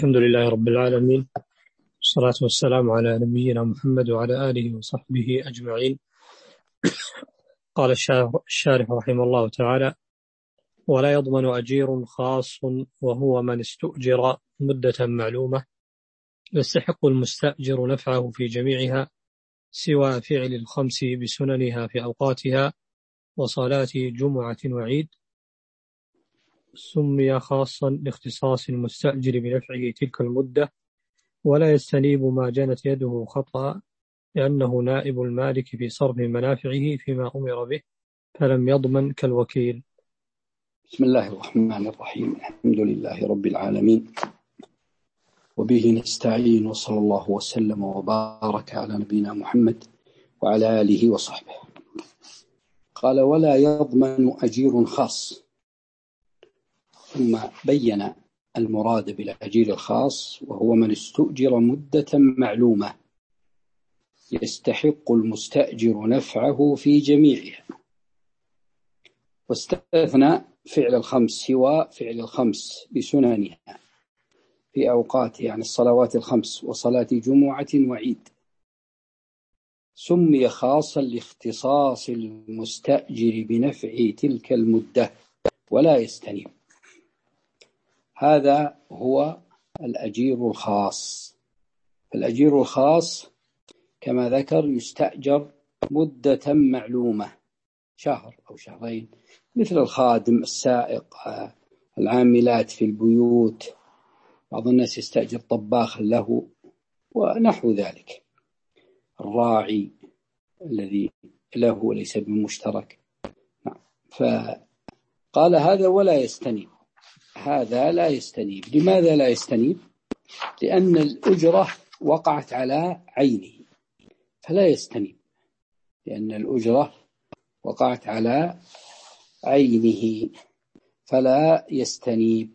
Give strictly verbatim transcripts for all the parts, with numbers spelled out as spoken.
الحمد لله رب العالمين، والصلاة والسلام على نبينا محمد وعلى آله وصحبه أجمعين. قال الشارح رحمه الله تعالى: ولا يضمن أجير خاص وهو من استؤجر مدة معلومة، يستحق المستأجر نفعه في جميعها سوى فعل الخمس بسننها في أوقاتها وصلاة جمعة وعيد، سمي خاصا لاختصاص المستأجر بنفعه تلك المدة، ولا يستنيب ما جنت يده خطأ، لأنه نائب المالك في صرف منافعه فيما أمر به، فلم يضمن كالوكيل. بسم الله الرحمن الرحيم. الحمد لله رب العالمين، وبه نستعين، وصلى الله وسلم وبارك على نبينا محمد وعلى آله وصحبه. قال: ولا يضمن أجير خاص، ثم بين المراد بالأجير الخاص، وهو من استؤجر مدة معلومة يستحق المستأجر نفعه في جميعها، واستثنى فعل الخمس سوى فعل الخمس بسننها في أوقاتها، يعني الصلوات الخمس وصلاة جمعة وعيد، سمي خاصا لاختصاص المستأجر بنفع تلك المدة ولا يستنيب. هذا هو الأجير الخاص. الأجير الخاص كما ذكر يستأجر مدة معلومة، شهر أو شهرين، مثل الخادم، السائق، العاملات في البيوت، بعض الناس يستأجر طباخ له ونحو ذلك، الراعي الذي له وليس بمشترك. فقال هذا ولا يستنيب، هذا لا يستنيب. لماذا لا يستنيب؟ لأن الأجرة وقعت على عينه فلا يستنيب، لأن الأجرة وقعت على عينه فلا يستنيب.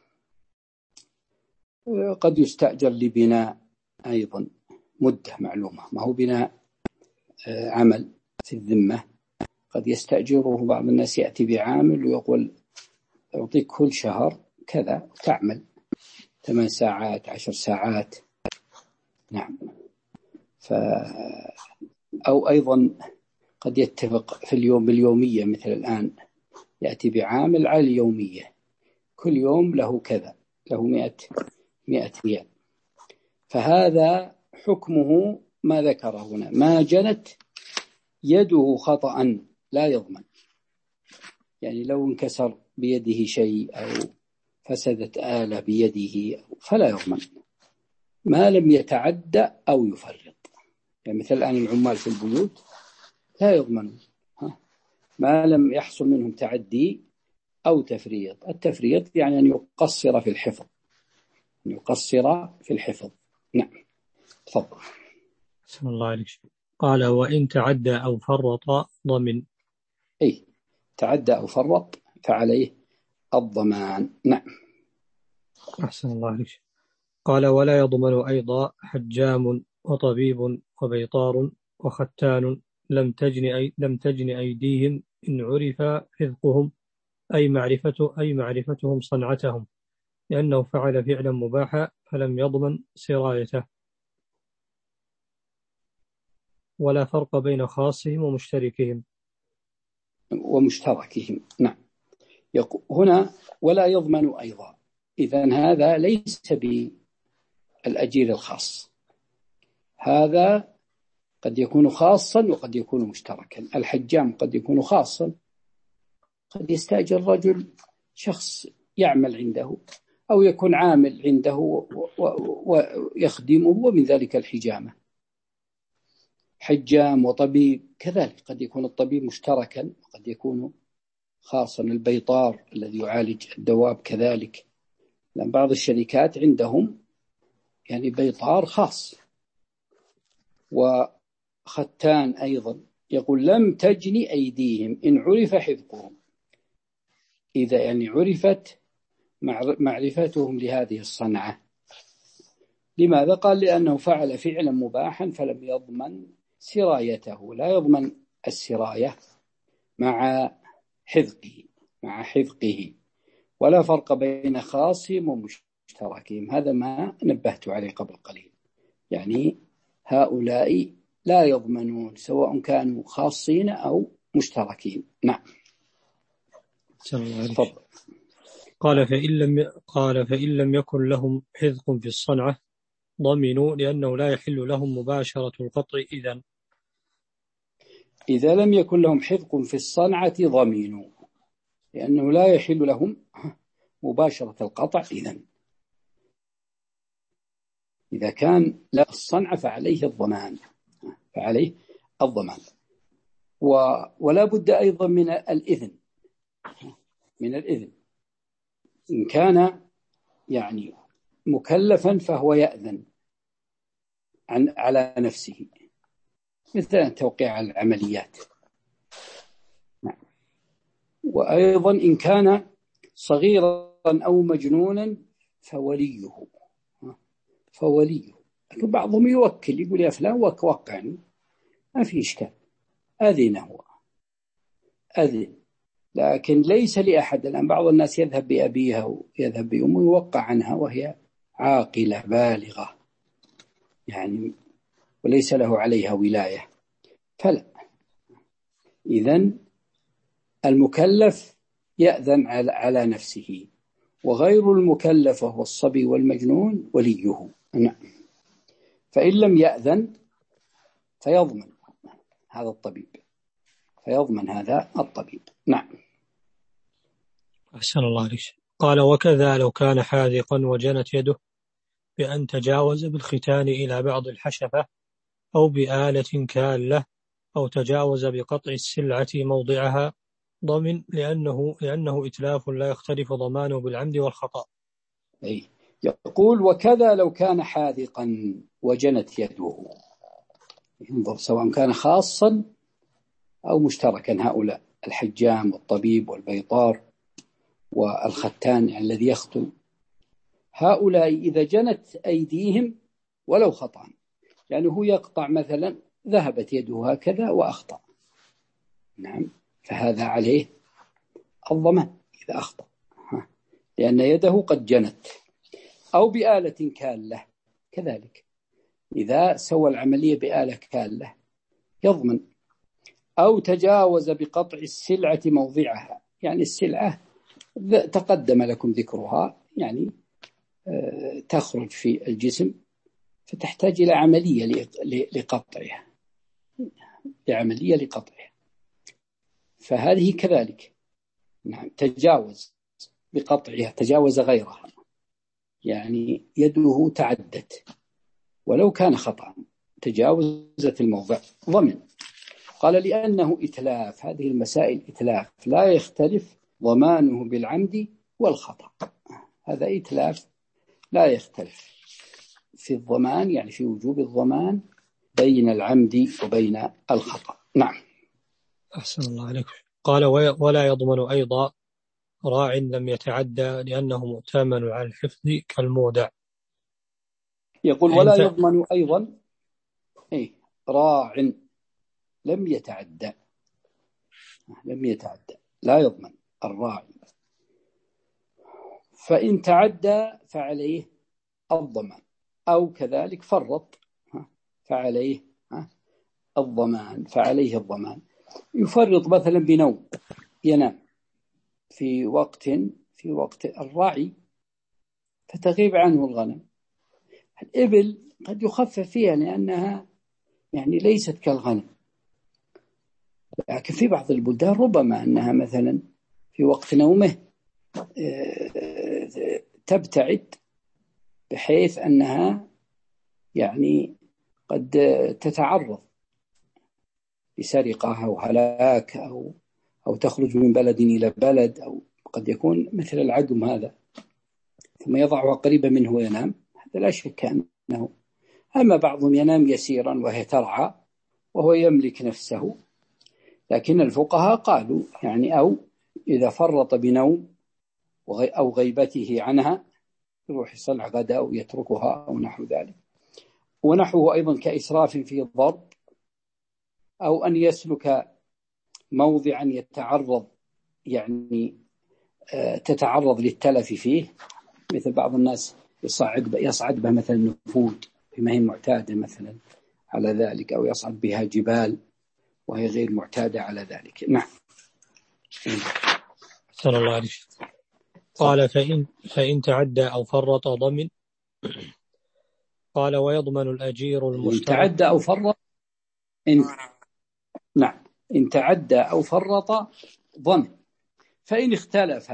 قد يستأجر لبناء أيضا مدة معلومة، ما هو بناء عمل في الذمة، قد يستأجره بعض الناس، يأتي بعامل ويقول أعطيك كل شهر كذا تعمل ثمان ساعات عشر ساعات. نعم. ف... أو أيضا قد يتفق في اليوم باليومية، مثل الآن يأتي بعامل على اليومية، كل يوم له كذا، له مئة مئة ريال. فهذا حكمه ما ذكر هنا: ما جنت يده خطأ لا يضمن، يعني لو انكسر بيده شيء أو فسدت آلة بيده فلا يضمن، ما لم يتعدى أو يفرط. يعني مثل الآن العمال في البيوت لا يضمنون، ما لم يحصل منهم تعدي أو تفريط. التفريط يعني أن يقصر في الحفظ، أن يقصر في الحفظ. نعم، تفضل. بسم الله عليك. قال: وإن تعدى أو فرط ضمن. أي تعدى أو فرط فعليه الضمان. نعم. أحسن الله عليك. قال: ولا يضمن أيضا حجام وطبيب وبيطار وختان لم تجن أي لم تجن أيديهم إن عرف حذقهم، أي معرفة أي معرفتهم صنعتهم، لأنه فعل فعلا مباحا فلم يضمن سرايته. ولا فرق بين خاصهم ومشتركهم ومشتركهم. نعم. هنا ولا يضمن أيضا، إذن هذا ليس بالأجير الخاص، هذا قد يكون خاصا وقد يكون مشتركا. الحجام قد يكون خاصا، قد يستأجر رجل شخص يعمل عنده أو يكون عامل عنده ويخدمه، ومن ذلك الحجامة. حجام وطبيب كذلك، قد يكون الطبيب مشتركا وقد يكون خاصا. البيطار الذي يعالج الدواب كذلك، لأن بعض الشركات عندهم يعني بيطار خاص. وختان أيضا يقول: لم تجني أيديهم إن عرف حذقهم، إذا يعني عرفت معرفتهم لهذه الصنعة. لماذا؟ قال: لأنه فعل فعلا مباحا فلم يضمن سرايته، لا يضمن السراية مع حذقه مع حذقه. ولا فرق بين خاصهم ومشترك. مشتركين. هذا ما نبهت عليه قبل قليل، يعني هؤلاء لا يضمنون سواء كانوا خاصين أو مشتركين. نعم. تفضل. قال فإن لم قال فإن لم يكن لهم حذق في الصنعة ضمنوا لأنه لا يحل لهم مباشرة القطع. إذن إذا لم يكن لهم حذق في الصنعة ضمنوا لأنه لا يحل لهم مباشرة القطع. إذن إذا كان لا الصنعة فعليه الضمان، فعليه الضمان. ولا بد أيضا من الإذن، من الإذن إن كان يعني مكلفا فهو يأذن عن على نفسه، مثل توقيع العمليات. وأيضا إن كان صغيرا أو مجنونا فوليه فوليه لكن بعضهم يوكل، يقول يا فلان وقعني، ما في إشكال، أذن هو أذن، لكن ليس لأحد. الآن بعض الناس يذهب بأبيها ويذهب بأمه يوقع عنها وهي عاقلة بالغة يعني وليس له عليها ولاية، فلا. إذن المكلف يأذن على نفسه، وغير المكلف وهو الصبي والمجنون وليه. نعم. فإن لم يأذن فيضمن هذا الطبيب، فيضمن هذا الطبيب. نعم. أحسن الله عليك. قال وكذا لو كان حاذقا وجنت يده بأن تجاوز بالختان إلى بعض الحشفة أو بآلة كالة أو تجاوز بقطع السلعة موضعها ضمن لأنه, لأنه إتلاف لا يختلف ضمانه بالعمد والخطأ. أي يقول وكذا لو كان حاذقا وجنت يده، ينظر سواء كان خاصا أو مشتركا، هؤلاء الحجام والطبيب والبيطار والختان يعني الذي يختن، هؤلاء إذا جنت أيديهم ولو خطأ، يعني هو يقطع مثلا ذهبت يده هكذا وأخطأ، نعم، فهذا عليه الضمان إذا أخطأ لأن يده قد جنت. أو بآلة كالة كذلك، إذا سوى العملية بآلة كالة يضمن. أو تجاوز بقطع السلعة موضعها، يعني السلعة تقدم لكم ذكرها، يعني تخرج في الجسم فتحتاج إلى عملية لقطعها، لعملية لقطعها، فهذه كذلك. نعم. تجاوز بقطعها، تجاوز غيرها، يعني يده تعدت ولو كان خطأ، تجاوزت الموضع، ضمن. قال لأنه إتلاف، هذه المسائل إتلاف لا يختلف ضمانه بالعمد والخطأ، هذا إتلاف لا يختلف في الضمان، يعني في وجوب الضمان بين العمد وبين الخطأ. نعم. أحسن الله عليك. قال ولا يضمن أيضا راع لم يتعدى لأنه مؤتمن على الحفظ كالمودع. يقول ولا يضمن أيضا إيه راع لم يتعدى، لم يتعدى لا يضمن الراعي، فإن تعدى فعليه الضمان، أو كذلك فرط فعليه الضمان، فعليه الضمان. يفرط مثلا بنوم، ينام في وقت في وقت الراعي فتغيب عنه الغنم. الإبل قد يخفف فيها لأنها يعني ليست كالغنم، لكن في بعض البلدان ربما أنها مثلا في وقت نومه تبتعد بحيث أنها يعني قد تتعرض لسرقة أو هلاك أو أو تخرج من بلد إلى بلد، أو قد يكون مثل العدم هذا ثم يضعها قريبا منه وينام، هذا لا شك أنه. أما بعضهم ينام يسيرا وهي ترعى وهو يملك نفسه، لكن الفقهاء قالوا يعني أو إذا فرط بنوم أو غيبته عنها يروح يصنع غدا أو يتركها أو نحو ذلك. ونحوه أيضا كإسراف في الضرب، أو أن يسلك موضعا يتعرض يعني تتعرض للتلف فيه، مثل بعض الناس يصعد يصعد بها مثلا نفود بما هي معتادة مثلا على ذلك، أو يصعد بها جبال وهي غير معتادة على ذلك. نعم. صلى الله عليه وسلم. قال فإن, فإن تعدى أو فرط ضمن. قال ويضمن الأجير المشترك. إن تعدى أو فرط إن... نعم إن تعدى أو فرط ضمن. فإن اختلف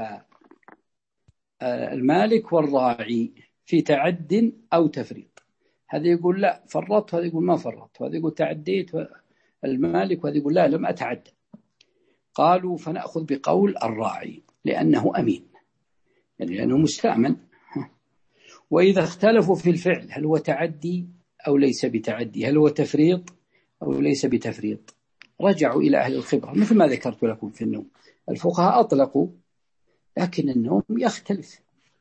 المالك والراعي في تعد أو تفريط، هذا يقول لا فرطت، وهذا يقول ما فرطت، وهذا يقول تعديت المالك، وهذا يقول لا لم أتعدى، قالوا فنأخذ بقول الراعي لأنه أمين، يعني لأنه مستأمن. وإذا اختلفوا في الفعل هل هو تعدي أو ليس بتعدي، هل هو تفريط أو ليس بتفريط، رجعوا إلى أهل الخبرة، مثل ما ذكرت لكم في النوم. الفقهاء أطلقوا، لكن النوم يختلف،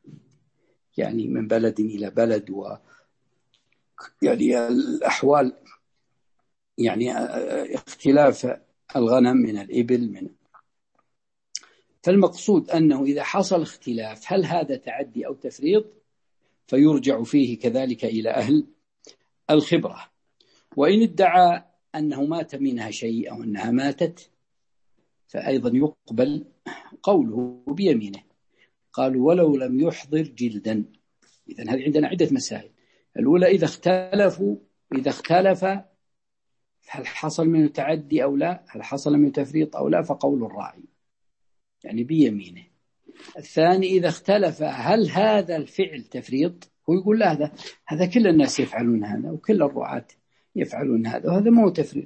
يعني من بلد إلى بلد، و يعني الأحوال، يعني اختلاف الغنم من الإبل من. فالمقصود أنه إذا حصل اختلاف هل هذا تعدي أو تفريط، فيرجع فيه كذلك إلى أهل الخبرة. وإن ادعى أنه مات منها شيء أو أنها ماتت، فأيضا يقبل قوله بيمينه. قالوا ولو لم يحضر جلدا. إذن هذه عندنا عدة مسائل. الأولى إذا اختلفوا إذا اختلف هل حصل منه تعدي أو لا، هل حصل منه تفريط أو لا، فقول الراعي يعني بيمينه. الثاني إذا اختلف هل هذا الفعل تفريط، هو يقول لا هذا هذا كل الناس يفعلون هذا وكل الرعاة يفعلون هذا وهذا ما هو تفريط،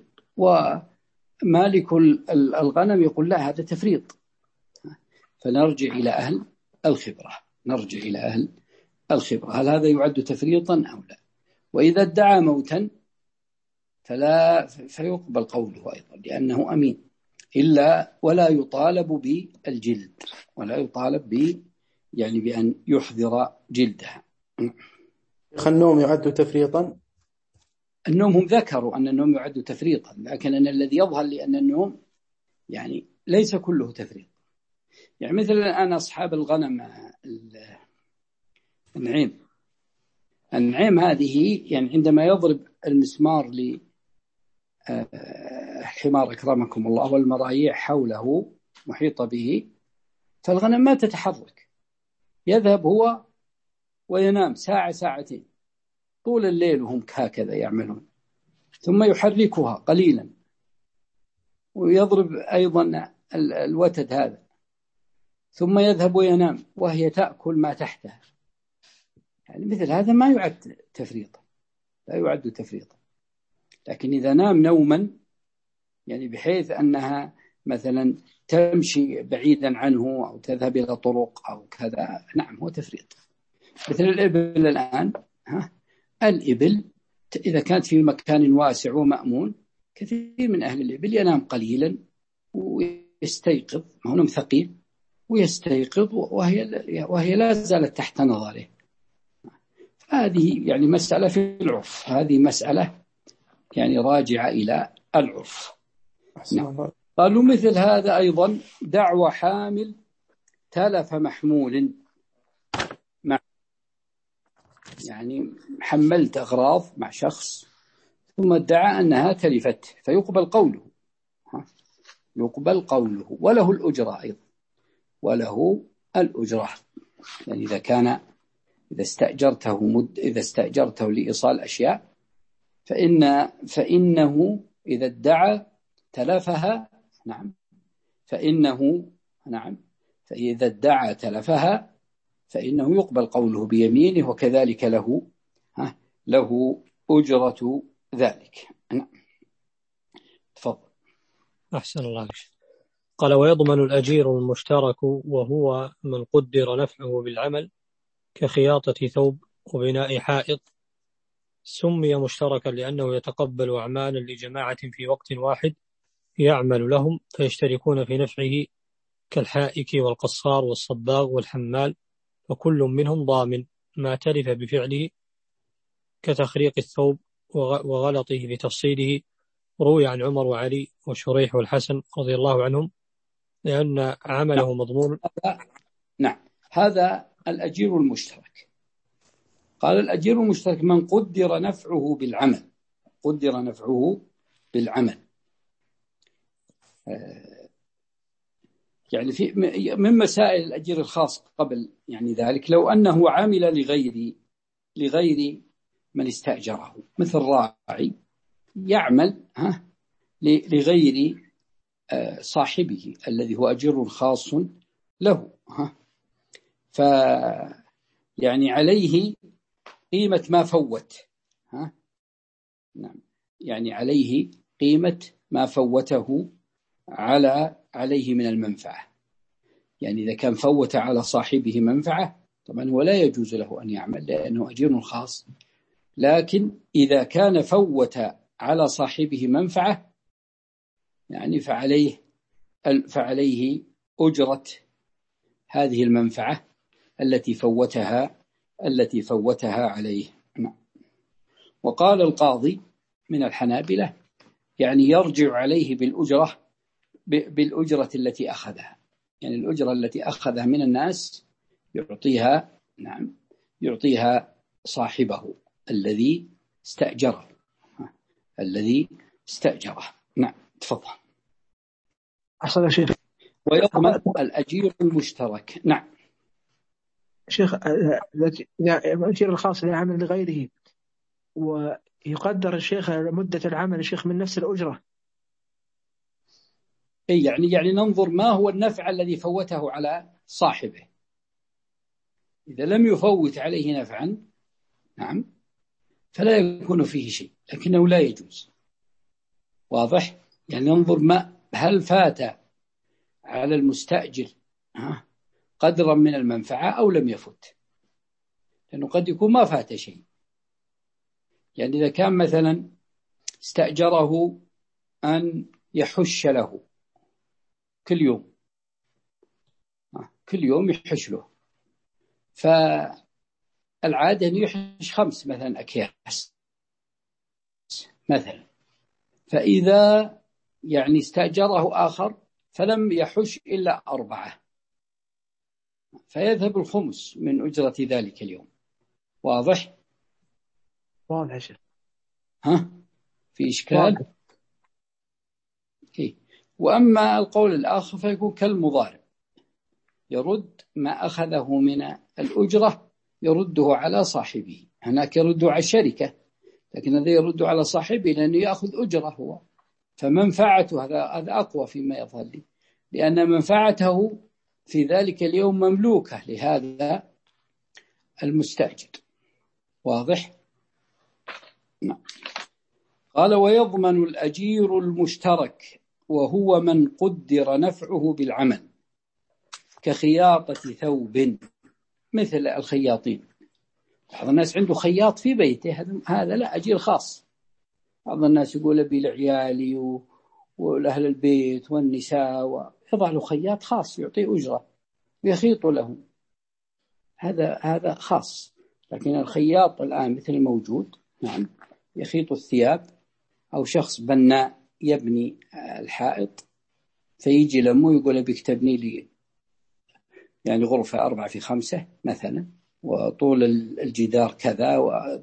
ومالك الغنم يقول لا هذا تفريط، فنرجع إلى أهل الخبرة نرجع إلى أهل الخبرة هل هذا يعد تفريطا أو لا. وإذا ادعى موتا فلا فيقبل قوله أيضا لأنه أمين، إلا ولا يطالب بالجلد، ولا يطالب ب يعني بأن يحضر جلدها. النوم يعد تفريطا. النوم هم ذكروا أن النوم يعد تفريطا، لكن أن الذي يظهر لأن النوم يعني ليس كله تفريط. يعني مثلا أنا أصحاب الغنم النعيم النعيم هذه، يعني عندما يضرب المسمار للحمار أكرمكم الله والمرايع حوله محيطة به، فالغنم ما تتحرك، يذهب هو وينام ساعة ساعتين طول الليل وهم هكذا يعملون، ثم يحركها قليلا ويضرب أيضا الوتد هذا، ثم يذهب وينام وهي تأكل ما تحتها. يعني مثل هذا ما يعد تفريطا، لا يعد تفريطا. لكن إذا نام نوما يعني بحيث أنها مثلا تمشي بعيدا عنه أو تذهب إلى طرق أو كذا، نعم هو تفريط. مثل الإبل الآن، ها الإبل إذا كانت في مكان واسع ومأمون، كثير من أهل الإبل ينام قليلا ويستيقظ، ما هو نوم ثقيل، ويستيقظ وهي وهي لا زالت تحت نظره. هذه يعني مسألة في العرف، هذه مسألة يعني راجعة إلى العرف. نعم. قالوا مثل هذا أيضا دعوى حامل تلف محمول، مع يعني حملت أغراض مع شخص ثم ادعى أنها تلفت، فيقبل قوله يقبل قوله وله الأجرة أيضا، وله الأجرة. يعني إذا كان إذا استأجرته مد إذا استأجرته لإيصال أشياء، فإن فإنه إذا ادعى تلفها، نعم فإنه نعم فإذا ادعى تلفها فإنه يقبل قوله بيمينه، وكذلك له ها له أجرة ذلك. نعم. تفضل. أحسن الله عليك. قال ويضمن الأجير المشترك وهو من قدر نفعه بالعمل كخياطة ثوب وبناء حائط، سمي مشتركا لأنه يتقبل أعمالا لجماعة في وقت واحد يعمل لهم فيشتركون في نفعه، كالحائك والقصار والصباغ والحمال، وكل منهم ضامن ما تلف بفعله كتخريق الثوب وغلطه بتفصيله. روي عن عمر وعلي وشريح والحسن رضي الله عنهم لأن عمله مضمون. نعم هذا الأجير المشترك قال الأجير المشترك من قدر نفعه بالعمل، قدر نفعه بالعمل. يعني في من مسائل الأجير الخاص قبل يعني ذلك، لو أنه عمل لغير لغير من استأجره، مثل راعي يعمل ها لغير صاحبه الذي هو أجير خاص له، ها ف يعني عليه قيمة ما فوت، ها نعم، يعني عليه قيمة ما فوته على عليه من المنفعة. يعني إذا كان فوت على صاحبه منفعة طبعا هو لا يجوز له أن يعمل لأنه أجير خاص، لكن إذا كان فوت على صاحبه منفعة يعني فعليه فعليه أجرة هذه المنفعة التي فوتها التي فوتها عليه. وقال القاضي من الحنابلة يعني يرجع عليه بالأجرة بالأجرة التي أخذها، يعني الأجرة التي أخذها من الناس يعطيها نعم يعطيها صاحبه الذي استأجره الذي استأجره. نعم تفضل. أصلا شيخ ويضمن الأجير المشترك. نعم شيخ، إذا الأجير الخاص لا يعمل لغيره ويقدر الشيخ مدة العمل الشيخ من نفس الأجرة. أي يعني يعني ننظر ما هو النفع الذي فوته على صاحبه. إذا لم يفوت عليه نفعا نعم فلا يكون فيه شيء، لكنه لا يجوز. واضح؟ يعني ننظر ما هل فات على المستأجر قدرا من المنفعة أو لم يفت، لأنه قد يكون ما فات شيء. يعني إذا كان مثلا استأجره أن يحش له كل يوم كل يوم يحش له، فالعادة أن يحش خمس مثلا أكياس مثلا، فإذا يعني استأجره آخر فلم يحش إلا أربعة فيذهب الخمس من أجرة ذلك اليوم. واضح؟ واضح شيخ. ها في إشكال؟ إيه. وأما القول الآخر فيكون كالمضارب، يرد ما أخذه من الأجرة يرده على صاحبه. هناك يرده على الشركة، لكن هذا يرد على صاحبه لأنه يأخذ أجرة هو، فمنفعته هذا هذا أقوى فيما يظهر لي، لأن منفعته في ذلك اليوم مملوكة لهذا المستأجر. واضح؟ نعم. قال ويضمن الأجير المشترك وهو من قدر نفعه بالعمل كخياطة ثوب، مثل الخياطين. بعض الناس عنده خياط في بيته، هذا لا أجير خاص. بعض الناس يقول أبي لعيالي والأهل البيت والنساء ويضع له خياط خاص يعطيه أجرة ويخيط له، هذا هذا خاص. لكن الخياط الآن مثل الموجود نعم يخيط الثياب، أو شخص بناء يبني الحائط فيجي لمه يقول أبي اكتبني لي يعني غرفة أربعة في خمسة مثلا، وطول الجدار كذا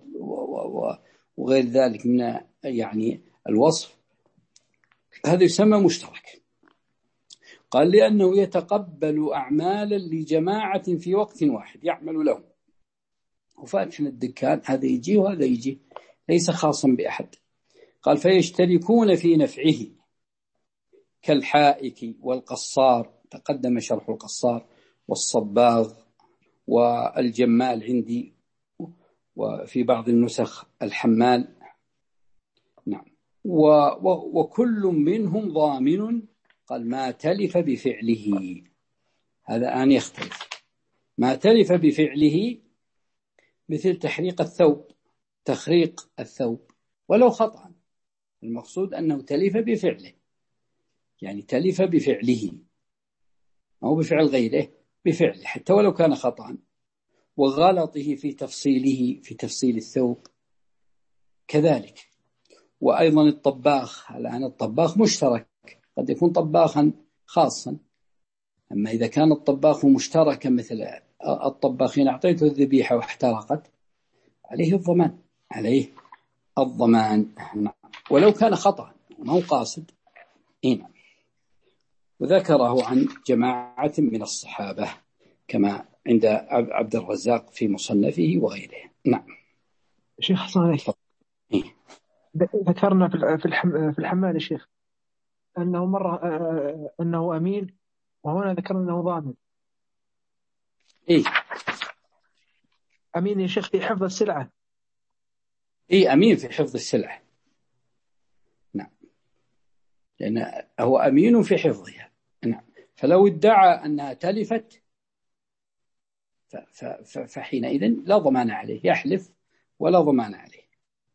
وغير ذلك من يعني الوصف، هذا يسمى مشترك. قال لأنه يتقبل أعمالا لجماعة في وقت واحد يعمل لهم، وفاتح الدكان هذا يجي وهذا يجي، ليس خاصا بأحد. قال فيشتركون في نفعه كالحائك والقصار، تقدم شرح القصار والصباغ والجمال عندي، وفي بعض النسخ الحمال. نعم. وكل منهم ضامن، قال ما تلف بفعله، هذا آن يختلف. ما تلف بفعله مثل تحريق الثوب، تخريق الثوب ولو خطأ، المقصود أنه تلف بفعله، يعني تلف بفعله أو بفعل غيره، بفعله حتى ولو كان خطأ. وغلطه في تفصيله في تفصيل الثوب كذلك. وأيضا الطباخ، الآن الطباخ مشترك، قد يكون طباخا خاصا. أما إذا كان الطباخ مشتركا مثل الطباخين أعطيته الذبيحة واحترقت عليه الضمان، عليه الضمان. ولو كان خطأ ما هو قاصد. هنا وذكره عن جماعة من الصحابة كما عند عبد الرزاق في مصنفه وغيره. نعم. شيخ حسن عليك، إيه؟ ذكرنا في في الحمال يا شيخ أنه مرة أنه أمين، وهنا ذكرنا أنه ضامن. إيه أمين يا شيخ في حفظ السلعة. إيه أمين في حفظ السلعة. نعم، لأن هو أمين في حفظها. نعم. فلو ادعى أنها تلفت فحينئذ لا ضمان عليه، يحلف ولا ضمان عليه.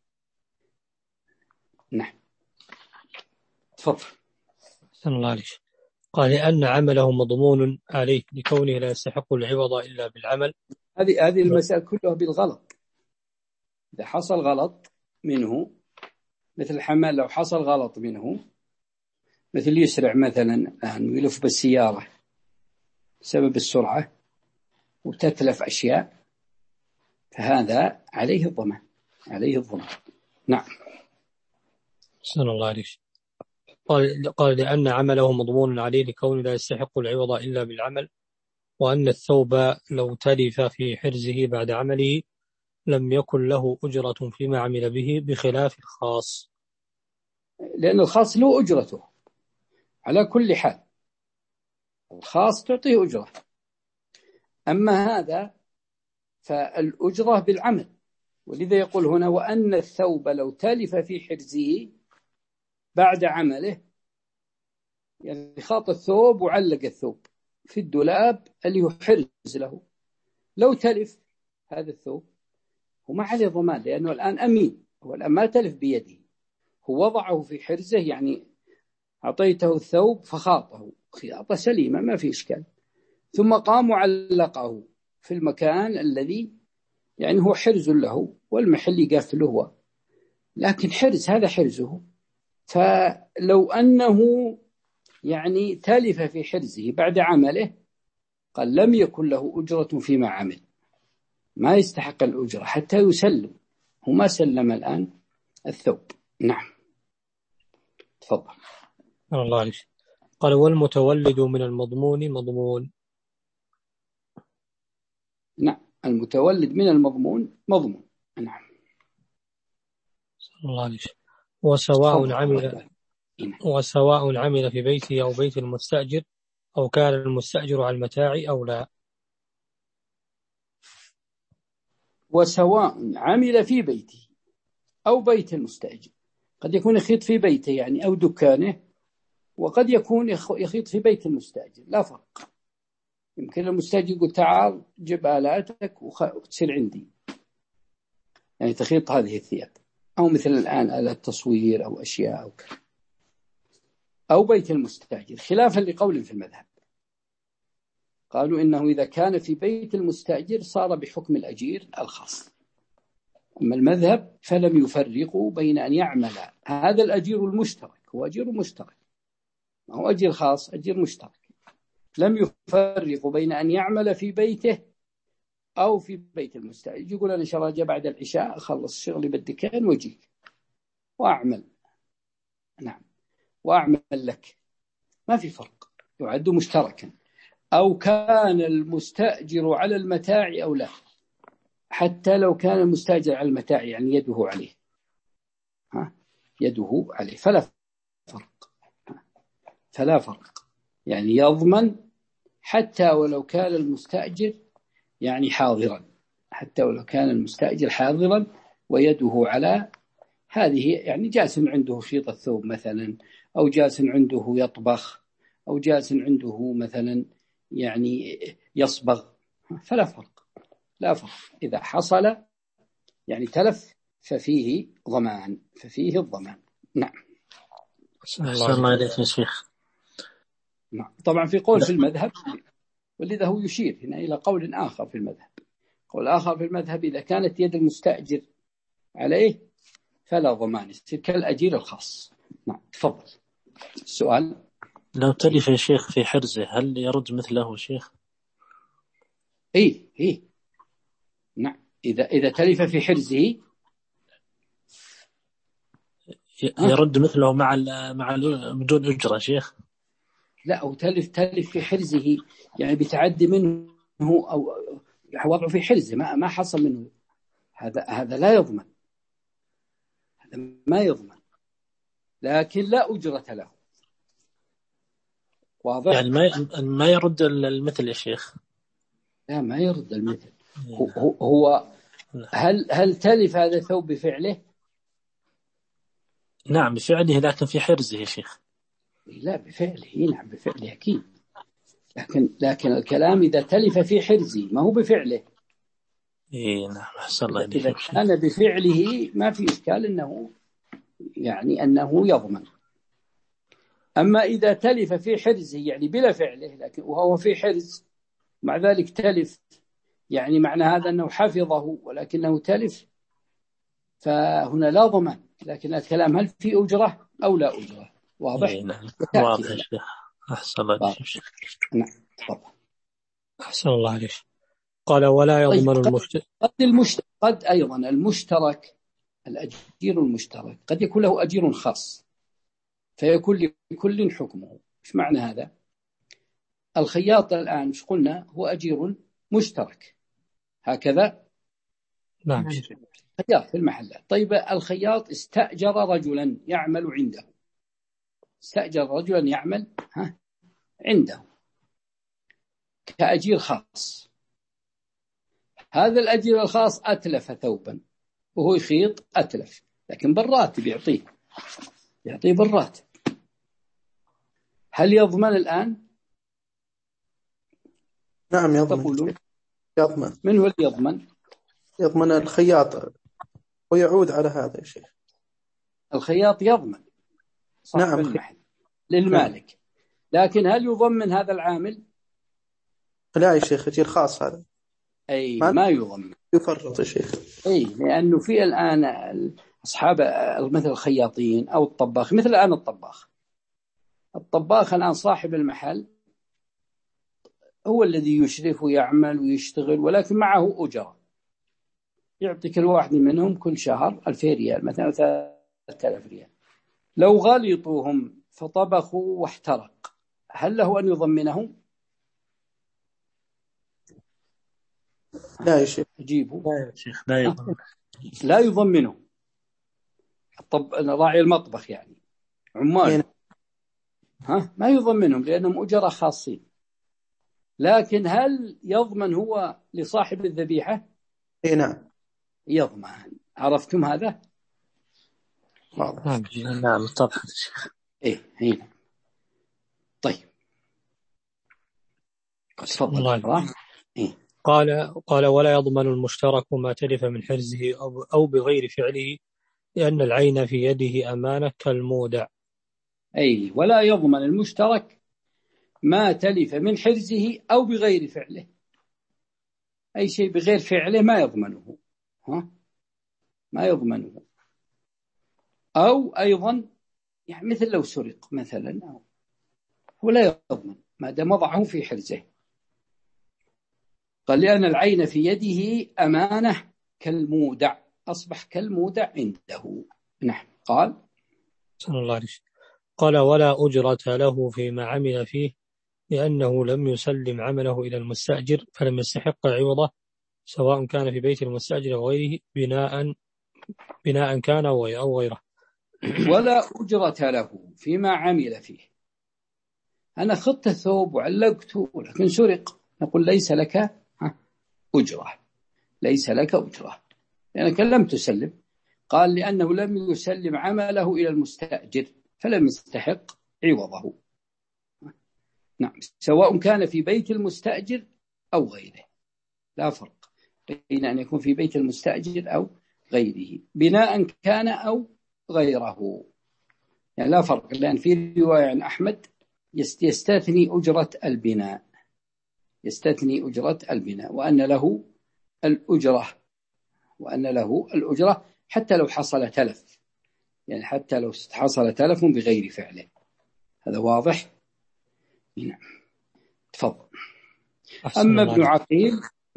نعم. تفضل. أحسن الله عليك. قال لأن عمله مضمون عليه لكونه لا يستحق العوض إلا بالعمل. هذه هذه المسائل كلها بالغلط. إذا حصل غلط منه، مثل الحمال لو حصل غلط منه، مثل يسرع مثلا الآن ويلف بالسيارة بسبب السرعة وتتلف أشياء، فهذا عليه الضمان، عليه الضمان. نعم. أحسن الله عليك. قال قال لأن عمله مضمون عليه لكونه لا يستحق العوض إلا بالعمل، وأن الثوب لو تلف في حرزه بعد عمله لم يكن له أجرة فيما عمل به، بخلاف الخاص. لأن الخاص له أجرته على كل حال، الخاص تعطيه أجرة. أما هذا فالأجرة بالعمل، ولذا يقول هنا وأن الثوب لو تلف في حرزه بعد عمله، يعني خاط الثوب وعلق الثوب في الدولاب اللي هو حرز له، لو تلف هذا الثوب وما عليه ضمان، لأنه الآن أمين، هو الآن ما تلف بيده، هو وضعه في حرزه، يعني أعطيته الثوب فخاطه خياطة سليمة ما في إشكال، ثم قام وعلقه في المكان الذي يعني هو حرز له والمحل يقفله هو، لكن حرز هذا حرزه. فلو أنه يعني تلف في حرزه بعد عمله، قال لم يكن له أجرة فيما عمل، ما يستحق الأجرة حتى يسلم، هو ما سلم الآن الثوب. نعم. تفضل. الله عليك. قال والمتولد من المضمون مضمون. نعم، المتولد من المضمون مضمون. نعم. الله عليك. وسواء عمل وسواء عمل في بيته أو بيت المستأجر، أو كان المستأجر على المتاع أو لا. وسواء عمل في بيته أو بيت المستأجر، قد يكون يخيط في بيته يعني أو دكانه، وقد يكون يخيط في بيت المستأجر، لا فرق. يمكن المستأجر يقول تعال جب آلاتك وتصير عندي، يعني تخيط هذه الثياب، أو مثل الآن آلات تصوير أو أشياء أو كذا. أو بيت المستأجر، خلافا لقول في المذهب، قالوا إنه إذا كان في بيت المستأجر صار بحكم الأجير الخاص. أما المذهب فلم يفرقوا بين أن يعمل هذا الأجير المشترك، هو أجير مشترك، ما هو أجير خاص، أجير مشترك، لم يفرقوا بين أن يعمل في بيته أو في بيت المستأجر. يقول أنا إن شاء الله جاء بعد العشاء أخلص شغلي بالدكان وأجيك وأعمل. نعم، وأعمل لك، ما في فرق، يعد مشتركا. أو كان المستأجر على المتاع أو لا، حتى لو كان المستأجر على المتاع يعني يده عليه، ها يده عليه، فلا فرق، فلا فرق، يعني يضمن حتى ولو كان المستأجر يعني حاضرا، حتى ولو كان المستأجر حاضرا ويده على هذه، يعني جالس عنده خيط الثوب مثلا، أو جالس عنده يطبخ، أو جالس عنده مثلا يعني يصبغ، فلا فرق، لا فرق. إذا حصل يعني تلف ففيه ضمان، ففيه الضمان. نعم. أحسن الله عليك يا شيخ. نعم. طبعا في قول في المذهب، ولذا هو يشير هنا إلى قول آخر في المذهب، قول آخر في المذهب إذا كانت يد المستأجر عليه فلا ضمان، يصير كالأجير الخاص. نعم. تفضل. السؤال. لو تلف يا شيخ في حرزه هل يرد مثله شيخ؟ إيه إيه نعم، إذا إذا تلف في حرزه يرد مثله مع مع بدون أجرة شيخ. لا، أو تلف تلف في حرزه يعني بتعدي منه أو وضعه في حرزه ما ما حصل منه، هذا هذا لا يضمن، هذا ما يضمن، لكن لا أجرة له. واضح؟ يعني ما ما يرد المثل يا شيخ. لا، ما يرد المثل. هو, هو هل هل تلف هذا الثوب بفعله؟ نعم بفعله، لكن في حرزه يا شيخ. لا بفعله، نعم بفعله أكيد، لكن لكن الكلام إذا تلف في حرزه ما هو بفعله. إيه نعم أحسن الله إليك. إذا كان بفعله ما في إشكال أنه يعني أنه يضمن. أما إذا تلف في حرزه يعني بلا فعله لكن وهو في حرز مع ذلك تلف، يعني معنى هذا أنه حفظه ولكنه تلف، فهنا لا ضمان. لكن الكلام هل في أجرة أو لا أجرة؟ واضح؟ إيه نعم واضح يا شيخ. أحسن الله إليك. نعم تفضل. أحسن الله عليك. قال ولا يضمن طيب المشترك. قد, المشترك قد أيضا المشترك الأجير المشترك قد يكون له أجير خاص فيكون لكل حكمه. إيش معنى هذا؟ الخياط الآن مش قلنا هو أجير مشترك هكذا؟ نعم. خياط في المحلات. طيب الخياط استأجر رجلا يعمل عنده، استأجر رجلا يعمل ها عنده كأجير خاص. هذا الأجير الخاص أتلف ثوبا وهو يخيط أتلف، لكن بالراتب يعطيه يعطيه بالراتب، هل يضمن الآن؟ نعم يضمن. تقولون يضمن. من هو اللي يضمن؟ يضمن الخياط ويعود على هذا يا شيخ. الخياط يضمن صاحب نعم المحل للمالك، لكن هل يضمن هذا العامل؟ لا يا شيخ، أجير خاص هذا. أي ما, ما يضمن، يفرط يا شيخ. أي لأنه في الآن أصحاب مثل الخياطين أو الطباخ، مثل الآن الطباخ الطباخ الآن صاحب المحل هو الذي يشرف ويعمل ويشتغل، ولكن معه أجرة يعطي كل واحد منهم كل شهر ألفين ريال مثلا ثلاثة آلاف ريال. لو غلطوهم فطبخوا واحترق هل له أن يضمنهم؟ لا يا شيخ. أجيبه. لا يا شيخ لا يضمن. لا يضمنه. الطب... راعي المطبخ يعني عمال ها ما يضمنهم لأنهم أجرة خاصين، لكن هل يضمن هو لصاحب الذبيحة؟ اي نعم يضمن. عرفتم هذا؟ نعم نعم طبعا شيخ. ايه هنا. طيب تفضل. إيه؟ قال قال ولا يضمن المشترك ما تلف من حرزه أو, أو بغير فعله لأن العين في يده أمانة كالمودع. أي ولا يضمن المشترك ما تلف من حرزه أو بغير فعله، أي شيء بغير فعله ما يضمنه، ها ما يضمنه. أو أيضا يعني مثل لو سرق مثلا أو ولا يضمن ما دام وضعه في حرزه. قال لأن العين في يده أمانة كالمودع، أصبح كالمودع عنده. نعم. قال صلى الله عليه وسلم قال ولا أجرة له فيما عمل فيه لأنه لم يسلم عمله إلى المستأجر فلم يستحق عوضه سواء كان في بيت المستأجر أو غيره بناء بناء كان أو غيره. ولا أجرة له فيما عمل فيه. أنا خدت الثوب وعلقته لكن سرق، نقول ليس لك أجرة، ليس لك أجرة لأنك لم تسلم. قال لأنه لم يسلم عمله إلى المستأجر فلم يستحق عوضه. نعم. سواء كان في بيت المستأجر أو غيره، لا فرق بين أن يكون في بيت المستأجر أو غيره، بناء كان أو غيره، يعني لا فرق. لأن في رواية عن أحمد يستثني أجرة البناء، يستثني أجرة البناء وأن له الأجرة، وأن له الأجرة حتى لو حصل تلف، يعني حتى لو حصل تلف بغير فعله. هذا واضح؟ نعم. تفضل. أما ابن عقيل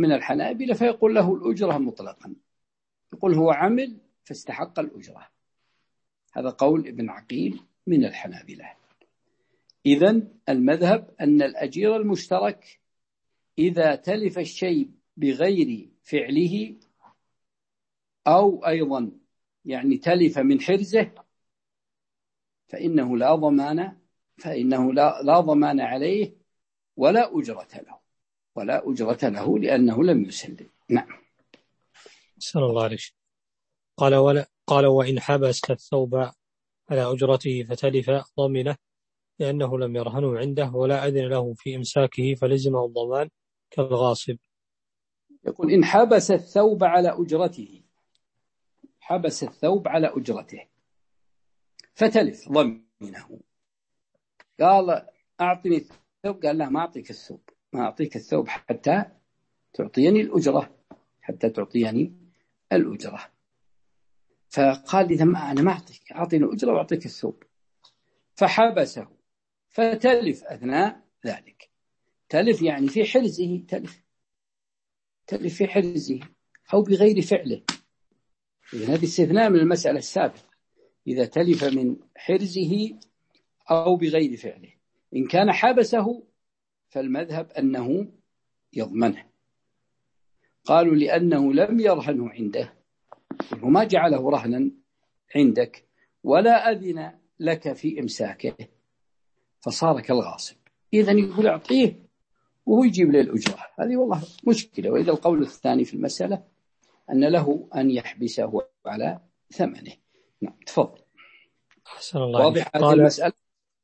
من الحنابلة فيقول له الأجرة مطلقا، يقول هو عمل فاستحق الأجرة. هذا قول ابن عقيل من الحنابلة. إذن المذهب أن الأجير المشترك إذا تلف الشيء بغير فعله أو أيضا يعني تلف من حرزه فإنه لا ضمان فإنه لا, لا ضمان عليه ولا أجرة له ولا أجرة له لأنه لم يسلم. نعم. صلى الله عليه وسلم. قال ولا قال وإن حبس الثوب على أجرته فتلف ضمنه لأنه لم يرهنه عنده ولا أذن له في إمساكه فلزمه الضمان كالغاصب. يقول إن حبس الثوب على أجرته، حبس الثوب على أجرته فتلف ضمنه، قال أعطني الثوب، قال لا ما أعطيك الثوب، ما أعطيك الثوب حتى تعطيني الأجرة، حتى تعطيني الأجرة. فقال إذا ما أنا ما أعطيك، أعطيني الأجرة وأعطيك الثوب. فحبسه فتلف أثناء ذلك. تلف يعني في حرزه، تلف تلف في حرزه أو بغير فعله. إذن هذه استثناء من المسألة السابقة، إذا تلف من حرزه أو بغير فعله. إن كان حبسه فالمذهب أنه يضمنه. قالوا لأنه لم يرهنه عنده، وما جعله رهنا عندك ولا أذن لك في إمساكه فصار كالغاصب. إذن يقول أعطيه وهو يجيب له الأجرة، هذه والله مشكلة. وإذا القول الثاني في المسألة أن له أن يحبسه على ثمنه. نعم تفضل. أحسن الله. واضح هذه المسألة؟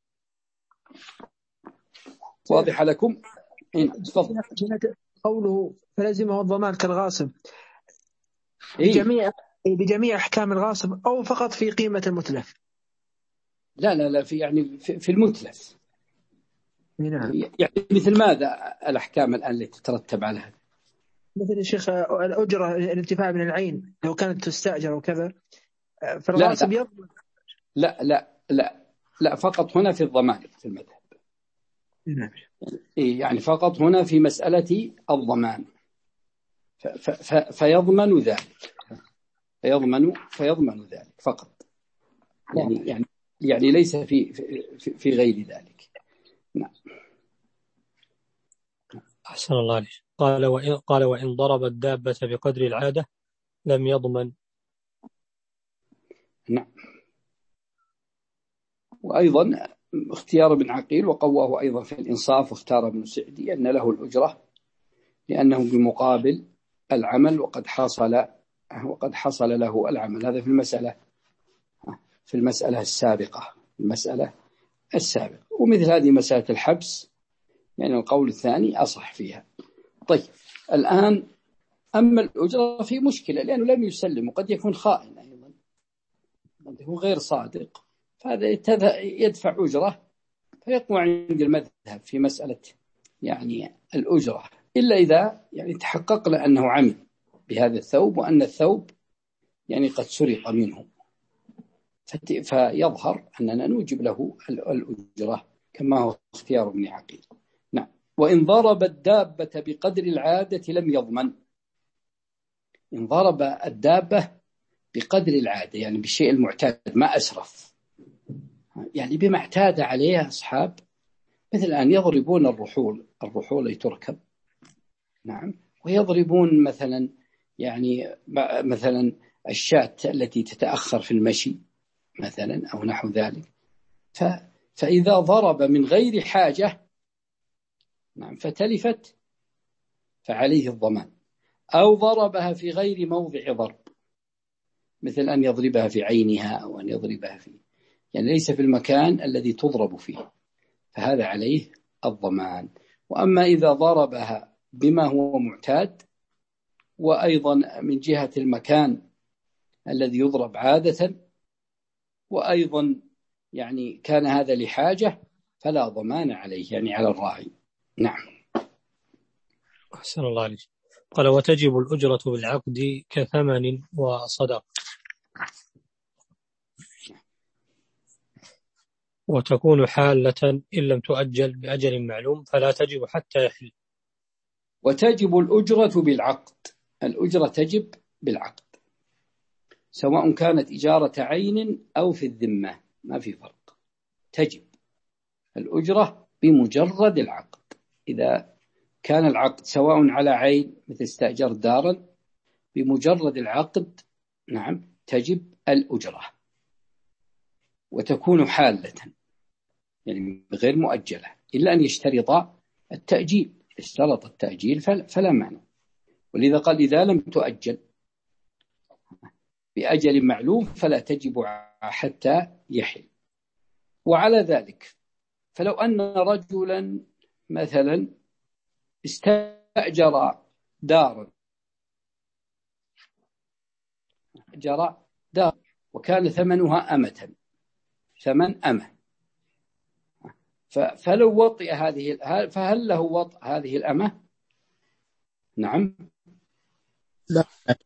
واضح لكم؟ تفضل. قوله فلزمه الضمان كالغاصب بجميع بجميع أحكام الغاصب أو فقط في قيمة المتلف؟ لا لا لا في يعني في, في المتلف. نعم. يعني مثل ماذا الأحكام الآن التي تترتب على هذا؟ مثل الشيخ الأجرة الانتفاع من العين لو كانت تستأجر وكذا فالغاصب يضمن. لا لا لا لا فقط هنا في الضمان في المذهب. نعم. يعني فقط هنا في مسألة الضمان ف ف فيضمن ذلك فيضمن فيضمن ذلك فقط. يعني يعني يعني ليس في في, في غير ذلك. نعم. أحسن الله عليك. قال وإن قال وإن ضرب الدابة بقدر العادة لم يضمن. نعم. وأيضا اختيار ابن عقيل وقواه أيضا في الإنصاف، واختار ابن سعدي أن له الأجرة لأنه بمقابل العمل وقد حصل وقد حصل له العمل. هذا في المسألة في المسألة السابقة المسألة السابقة ومثل هذه مسألة الحبس يعني القول الثاني أصح فيها. طيب الآن أما الأجرة في مشكلة لأنه لم يسلم وقد يكون خائن أيضا، قد يكون غير صادق، فهذا يدفع أجرة فيقوى عند المذهب في مسألة يعني الأجرة، إلا إذا يعني تحققنا أنه عمل بهذا الثوب وأن الثوب يعني قد سرق منه، فيظهر أننا نوجب له الأجرة كما هو اختيار ابن عقيل. نعم. وإن ضرب الدابة بقدر العادة لم يضمن. إن ضرب الدابة بقدر العادة يعني بالشيء المعتاد ما أسرف، يعني بما اعتاد عليه أصحاب مثل أن يضربون الرحول الرحول تركب. نعم. ويضربون مثلا يعني مثلا الشاة التي تتأخر في المشي مثلا أو نحو ذلك. ف... فإذا ضرب من غير حاجة نعم فتلفت فعليه الضمان، أو ضربها في غير موضع ضرب مثل أن يضربها في عينها أو أن يضربها في يعني ليس في المكان الذي تضرب فيه فهذا عليه الضمان. وأما إذا ضربها بما هو معتاد وأيضا من جهة المكان الذي يضرب عادة وأيضا يعني كان هذا لحاجة فلا ضمان عليه يعني على الراعي. نعم. أحسن الله عليك. قال وتجب الأجرة بالعقد كثمن وصدق، وتكون حالة إن لم تؤجل بأجل معلوم فلا تجب حتى يحل. وتجب الأجرة بالعقد. الأجرة تجب بالعقد سواء كانت إجارة عين أو في الذمة، ما في فرق، تجب الأجرة بمجرد العقد. إذا كان العقد سواء على عين مثل استأجر دارا، بمجرد العقد نعم تجب الأجرة، وتكون حالة يعني غير مؤجلة، إلا أن يشترط التأجيل. اشترط التأجيل فلا معنى. ولذا قال إذا لم تؤجل بأجل معلوم فلا تجب حتى يحل. وعلى ذلك فلو أن رجلا مثلا استأجر دارا جرى دار وكان ثمنها أمة، ثمن أمة، فلو وطئ هذه، فهل له وطئ هذه الأمة؟ نعم لا.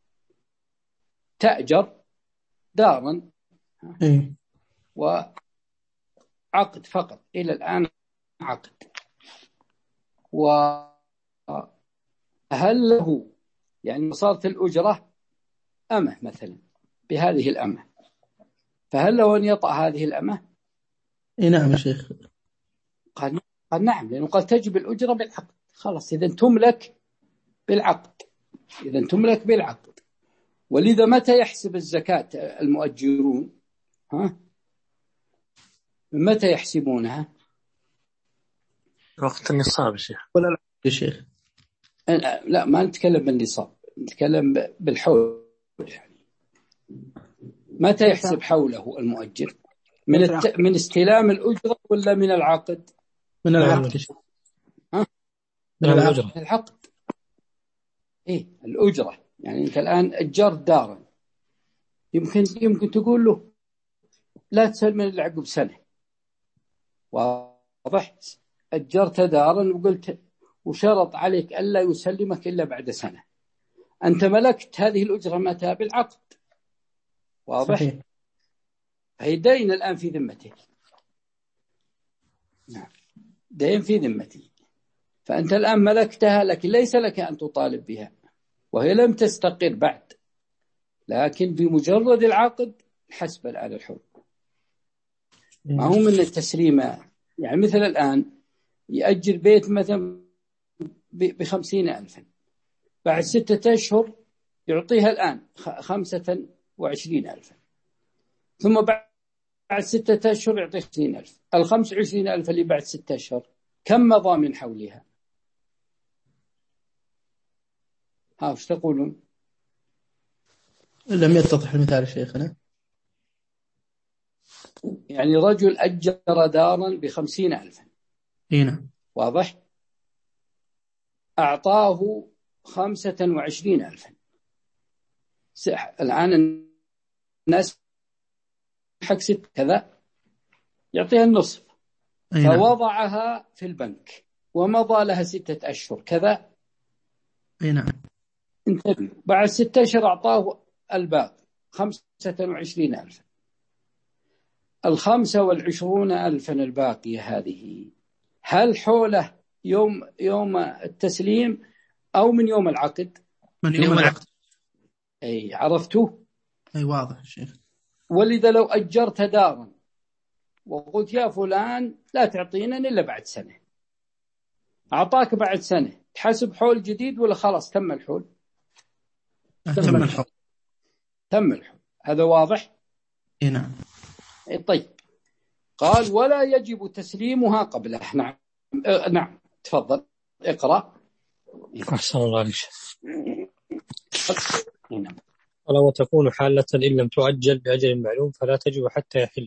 تأجر دارا إيه. وعقد فقط، إلى الآن عقد، وهل له يعني صارت الأجرة أمة مثلا بهذه الأمة، فهل له أن يطأ هذه الأمة؟ إيه نعم يا شيخ. قال قال نعم، لأنه قال تجب الأجرة بالعقد. خلاص إذا تملك بالعقد، إذا تملك بالعقد. ولذا متى يحسب الزكاة المؤجرون؟ ها؟ متى يحسبونها؟ وقت النصاب يا شيخ. ولا لا يا شيخ؟ لا ما نتكلم بالنصاب، نتكلم بالحول. يعني متى يحسب حوله المؤجر؟ من الت... من استلام الأجرة ولا من العقد؟ من العقد. ها؟ من العقد. من العقد. إيه الأجرة. يعني أنت الآن أجرت دارا، يمكن يمكن تقول له لا تسلم إلا عقب سنة، واضح؟ أجرت دارا وقلت وشرط عليك ألا يسلمك إلا بعد سنة، أنت ملكت هذه الأجرة متى؟ بالعقد، واضح؟ صحيح. هي دين الآن في ذمتك. نعم دين في ذمتك، فأنت الآن ملكتها لكن ليس لك أن تطالب بها، وهي لم تستقر بعد، لكن بمجرد العقد حسب الآن الحر. ما هو من التسليمة. يعني مثل الآن يأجر بيت مثلا بخمسين ألفا، بعد ستة أشهر يعطيها الآن خمسة وعشرين ألفا، ثم بعد ستة أشهر يعطيه خمسين ألف. الخمس وعشرين ألف اللي بعد ستة أشهر كم مضى من حولها؟ ها وش تقولون؟ لم يتضح المثال شيخنا. يعني رجل أجر دارا بخمسين ألفا، هنا واضح؟ أعطاه خمسة وعشرين ألفا. الآن الناس حق ست كذا يعطيها النصف، فوضعها في البنك ومضى لها ستة أشهر كذا. نعم. انتبه، بعد ستة أشهر أعطاه الباقي خمسة وعشرين ألفا. الخمسة والعشرون ألفا الباقية هذه هل حوله يوم يوم التسليم أو من يوم العقد؟ من يوم العقد. أي عرفتوه؟ أي واضح الشيخ. ولذا لو أجرت دارا وقلت يا فلان لا تعطينا إلا بعد سنة، أعطاك بعد سنة، تحسب حول جديد ولا خلاص تم الحول؟ تم الحول. تم الحول. هذا واضح؟ نعم. طيب قال ولا يجب تسليمها قبله. نعم أه نعم تفضل اقرأ. أحسن الله عليك. نعم. ولو تكون حالة إن لم تؤجل بأجل معلوم فلا تجب حتى يحل.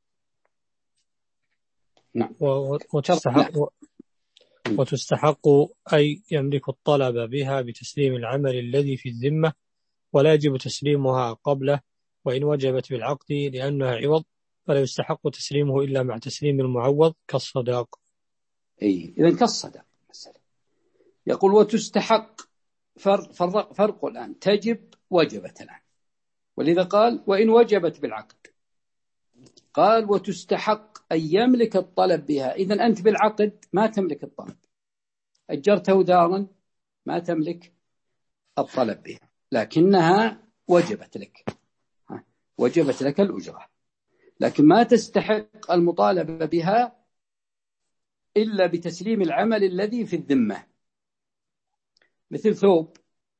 نعم. وتستحق, وتستحق أي يملك الطلب بها بتسليم العمل الذي في الذمة، ولا يجب تسليمها قبله وإن وجبت بالعقد لأنها عوض، فلا يستحق تسليمه إلا مع تسليم المعوض كالصداق. أي إذن كالصداق مثلا. يقول وتستحق، فرق, فرق, فرق الآن تجب وجبت الآن، ولذا قال وإن وجبت بالعقد. قال وتستحق أن يملك الطلب بها. إذن أنت بالعقد ما تملك الطلب، أجرته دارا ما تملك الطلب بها، لكنها وجبت لك، وجبت لك الأجرة، لكن ما تستحق المطالبة بها إلا بتسليم العمل الذي في الذمة. مثل ثوب،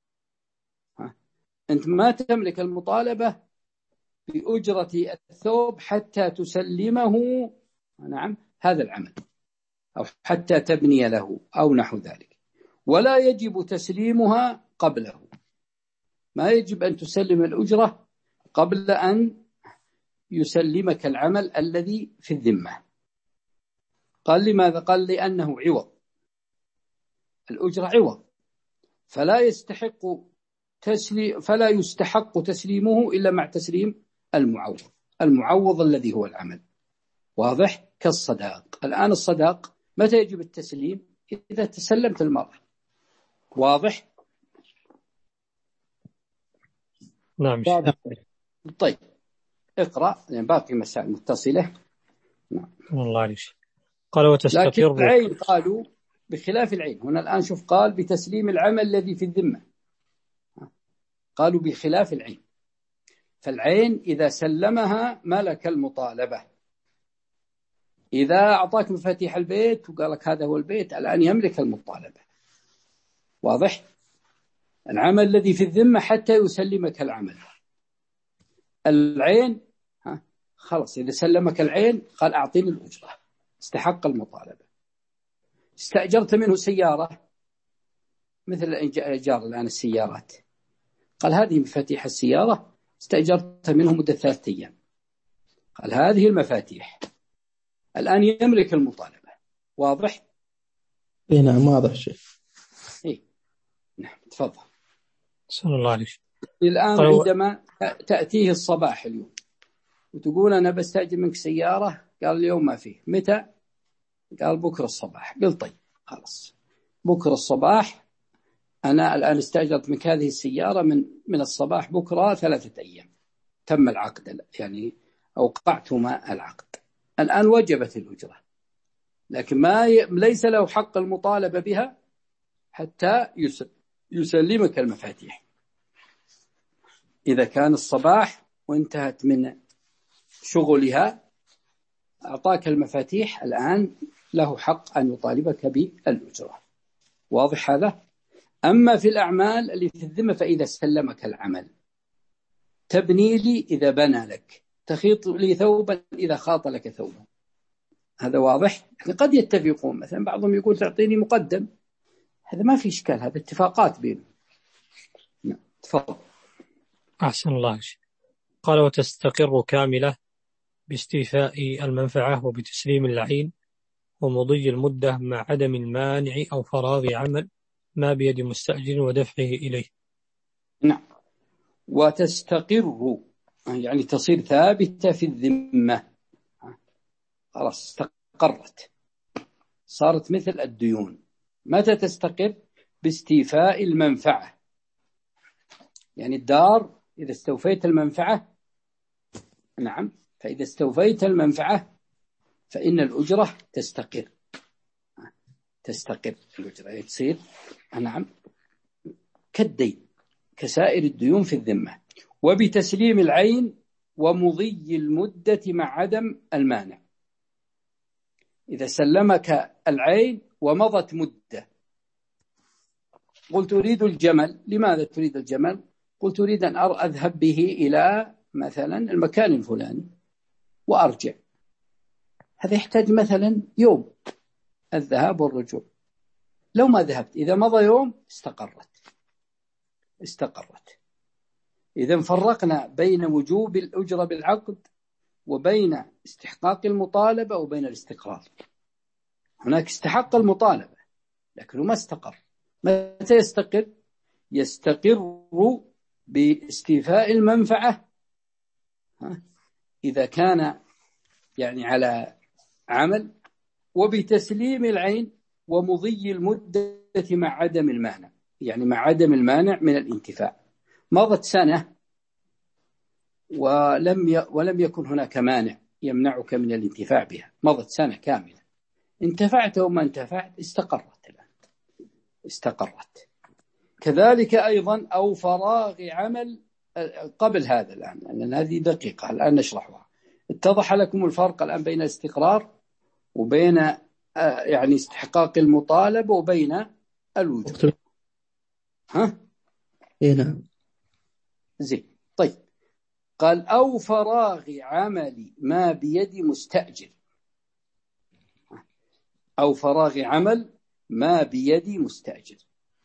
أنت ما تملك المطالبة بأجرة الثوب حتى تسلمه، نعم، هذا العمل، أو حتى تبني له أو نحو ذلك، ولا يجب تسليمها قبله. ما يجب أن تسلم الأجرة قبل أن يسلمك العمل الذي في الذمة. قال لماذا؟ قال لأنه عوض، الأجرة عوض، فلا يستحق تسليم فلا يستحق تسليمه إلا مع تسليم المعوض، المعوض الذي هو العمل. واضح؟ كالصداق. الآن الصداق متى يجب التسليم؟ إذا تسلمت المرأة. واضح؟ نعم. طيب اقرأ، يعني باقي مسائل متصلة. نعم. الله عليك. قال وتستقر. لكن العين قالوا بخلاف العين. هنا الآن شوف، قال بتسليم العمل الذي في الذمة، قالوا بخلاف العين. فالعين إذا سلمها ملك المطالبة. إذا أعطاك مفاتيح البيت وقال لك هذا هو البيت، الآن يملك المطالبة. واضح؟ العمل الذي في الذمة حتى يسلمك العمل. العين ها خلاص، إذا سلمك العين قال أعطيني الأجرة، استحق المطالبة. استأجرت منه سيارة، مثل الإيجار الآن السيارات، قال هذه مفاتيح السيارة، استأجرت منه مدة ثلاثة أيام، قال هذه المفاتيح، الآن يملك المطالبة. واضح؟ إيه نعم واضح شيخ. إيه نعم تفضل. صلى الله عليه وسلم. الآن طيب. عندما تأتيه الصباح اليوم وتقول أنا بستأجر منك سيارة، قال اليوم ما فيه، متى؟ قال بكرة الصباح. قل طيب خلاص، بكرة الصباح أنا الآن استأجرت منك هذه السيارة من من الصباح بكرة ثلاثة أيام، تم العقد، يعني أوقعتما العقد، الآن وجبت الأجرة، لكن ما ي... ليس له حق المطالبة بها حتى يس... يسلمك المفاتيح. إذا كان الصباح وانتهت من شغلها أعطاك المفاتيح، الآن له حق أن يطالبك بالأجرة. واضح هذا؟ أما في الأعمال اللي في الذمة فإذا سلمك العمل، تبني لي إذا بنى لك، تخيط لي ثوبا إذا خاط لك ثوبا، هذا واضح؟ قد يتفقون، مثلا بعضهم يقول تعطيني مقدم، هذا ما في إشكال، هذا اتفاقات بينهم. تفضل. أحسن الله. قال وتستقر كاملة باستيفاء المنفعة وبتسليم العين ومضي المدة مع عدم المانع أو فراغ عمل ما بيد مستأجر ودفعه إليه. نعم. وتستقر يعني تصير ثابتة في الذمة، خلاص استقرت، صارت مثل الديون. متى تستقر؟ باستيفاء المنفعة، يعني الدار إذا استوفيت المنفعة، نعم، فإذا استوفيت المنفعة فإن الأجرة تستقر، تستقر الأجرة، تصير نعم كالدين، كسائر الديون في الذمة. وبتسليم العين ومضي المدة مع عدم المانع. إذا سلمك العين ومضت مدة، قلت أريد الجمل، لماذا تريد الجمل؟ قلت أريد أن أذهب به إلى مثلا المكان الفلاني وأرجع، هذا يحتاج مثلا يوم الذهاب والرجوع. لو ما ذهبت، إذا مضى يوم استقرت استقرت إذا فرقنا بين وجوب الأجرة بالعقد وبين استحقاق المطالبة وبين الاستقرار. هناك استحق المطالبة لكنه ما استقر. متى يستقر؟ يستقر باستيفاء المنفعة إذا كان يعني على عمل، وبتسليم العين ومضي المدة مع عدم المانع، يعني مع عدم المانع من الانتفاع. مضت سنة ولم ي... ولم يكن هناك مانع يمنعك من الانتفاع بها، مضت سنة كاملة، انتفعت وما انتفعت، استقرت الآن استقرت كذلك أيضا أو فراغ عمل قبل هذا الآن، لأن هذه دقيقة الآن نشرحها. اتضح لكم الفرق الآن بين الاستقرار وبين يعني استحقاق المطالبة وبين الوجوب. ها؟ إيه نعم. زين. طيب، قال أو فراغ عمل ما بيد مستأجر. أو فراغ عمل ما بيد مستأجر.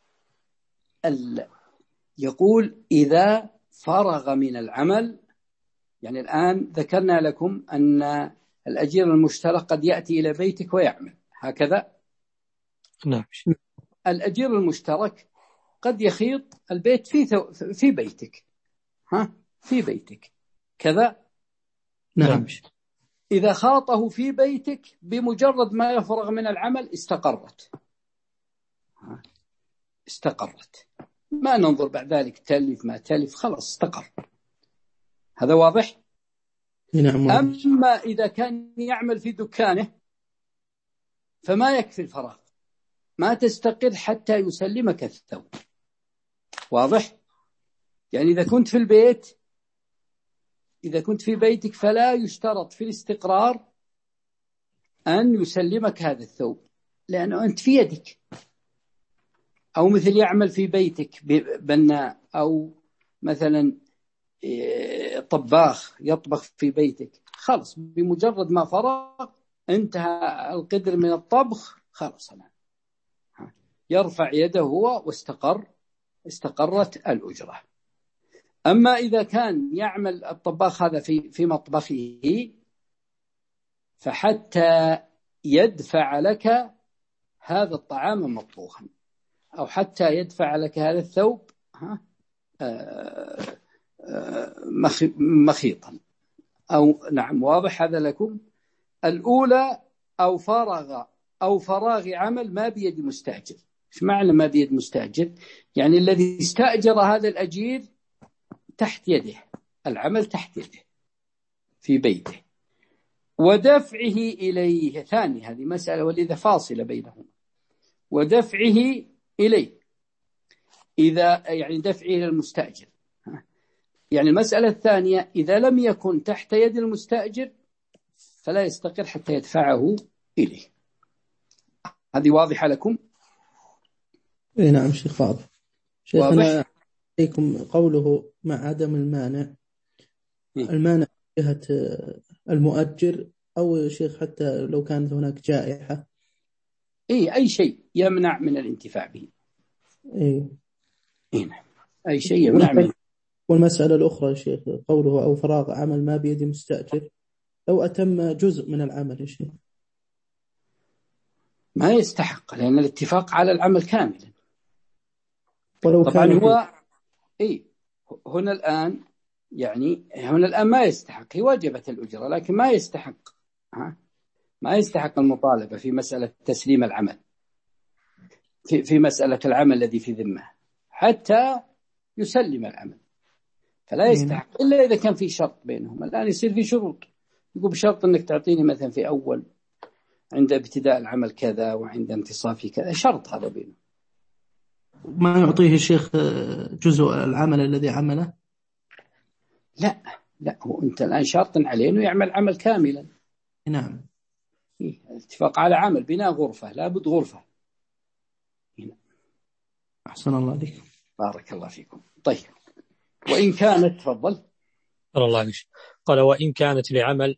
يقول إذا فرغ من العمل، يعني الآن ذكرنا لكم أن الأجير المشترك قد يأتي إلى بيتك ويعمل هكذا. نعم. الأجير المشترك قد يخيط البيت في في بيتك، ها في بيتك كذا. نعم. إذا خاطه في بيتك بمجرد ما يفرغ من العمل استقرت استقرت ما ننظر بعد ذلك تلف ما تلف، خلاص استقر. هذا واضح؟ نعم. أما إذا كان يعمل في دكانه فما يكفي الفراغ، ما تستقر حتى يسلمك الثوب. واضح؟ يعني إذا كنت في البيت إذا كنت في بيتك فلا يشترط في الاستقرار أن يسلمك هذا الثوب، لأنه أنت في يدك. أو مثل يعمل في بيتك بناء، أو مثلا طباخ يطبخ في بيتك، خلص بمجرد ما فرغ انتهى القدر من الطبخ، خلص أنا يرفع يده هو واستقر استقرت الأجرة. أما إذا كان يعمل الطباخ هذا في في مطبخه فحتى يدفع لك هذا الطعام مطبوخا، أو حتى يدفع لك هذا الثوب ها آه آه مخيطا، أو نعم. واضح هذا لكم؟ الأولى أو فرغ أو فراغ عمل ما بيد مستأجر. إيش معنى ما بيد مستأجر؟ يعني الذي استأجر هذا الأجير تحت يده، العمل تحت يده في بيته، ودفعه إليه. ثاني هذه مسألة ولذا فاصلة بينهم. ودفعه إليه إذا يعني دفعه إلى المستأجر، يعني المسألة الثانية إذا لم يكن تحت يد المستأجر فلا يستقر حتى يدفعه إليه. هذه واضحة لكم؟ إيه نعم شيخ فاضل. شيخنا عليكم قوله مع عدم المانع. إيه؟ المانع جهة المؤجر أو شيخ حتى لو كانت هناك جائحة. إيه أي شيء يمنع من الانتفاع به. إيه. إيه نعم. أي شيء يمنع منه. والمسألة الأخرى شيخ قوله أو فراغ عمل ما بيد مستأجر، لو أتم جزء من العمل يا شيخ ما يستحق، لأن الاتفاق على العمل كاملا. ولو طبعا كان هو إيه هنا الآن يعني هنا الآن ما يستحق، هي وجبت الأجرة لكن ما يستحق ها ما يستحق المطالبة في مسألة تسليم العمل، في في مسألة العمل الذي في ذمه حتى يسلم العمل، فلا يستحق إلا إذا كان في شرط بينهم. الآن يصير في شروط، يقول بشرط أنك تعطيني مثلا في أول عند ابتداء العمل كذا وعند انتصافه كذا، شرط هذا بينهم. ما يعطيه الشيخ جزء العمل الذي عمله؟ لا لا، هو أنت الآن شرط عليه أنه يعمل عمل كاملا. نعم. إيه؟ اتفاق على عمل بناء غرفة، لابد غرفة. هنا. أحسن الله عليكم. بارك الله فيكم. طيب، وإن كانت تفضل. الله عليك. قال وإن كانت لعمل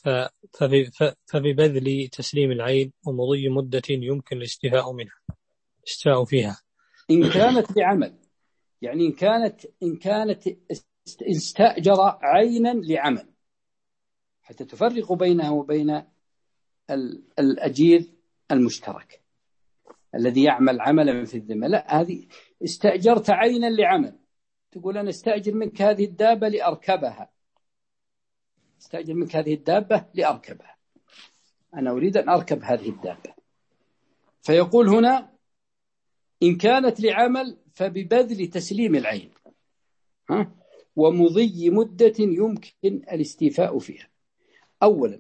فببذل تسليم العين ومضي مدة يمكن الاستيفاء منها استيفاء فيها. إن كانت لعمل يعني إن كانت إن كانت استأجر عينا لعمل، حتى تفرق بينه وبين الأجير المشترك الذي يعمل عملا في الذمة. لا، هذه استأجرت عينا لعمل، تقول أنا استأجر منك هذه الدابة لأركبها، استأجر منك هذه الدابة لأركبها، أنا أريد أن أركب هذه الدابة. فيقول هنا إن كانت لعمل فببذل تسليم العين ها ومضي مدة يمكن الاستيفاء فيها. أولا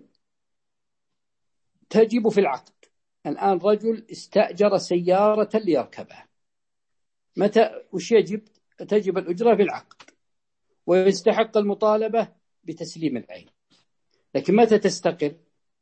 تجب في العقد، الآن رجل استأجر سيارة ليركبها، متى وش يجب؟ تجب الأجرة بالعقد، ويستحق المطالبة بتسليم العين. لكن متى تستقر؟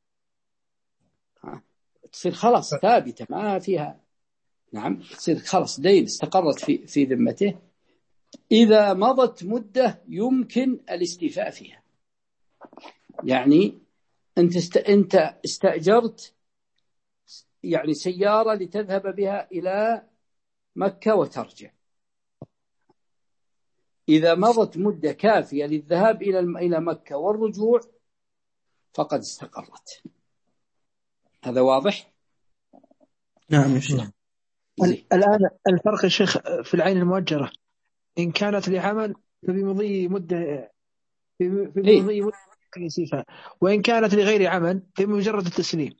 تصير خلاص ثابتة ما فيها، نعم تصير خلاص دين استقرت في في ذمته إذا مضت مدة يمكن الاستيفاء فيها. يعني أنت است... أنت استأجرت يعني سيارة لتذهب بها إلى مكة وترجع، إذا مضت مدة كافية للذهاب إلى إلى مكة والرجوع فقد استقرت. هذا واضح؟ نعم يا شيخ. الآن الفرق يا شيخ في العين المؤجرة إن كانت لعمل فبمضي مدة بمضي مدة يصيفها، وإن كانت لغير عمل بمجرد التسليم.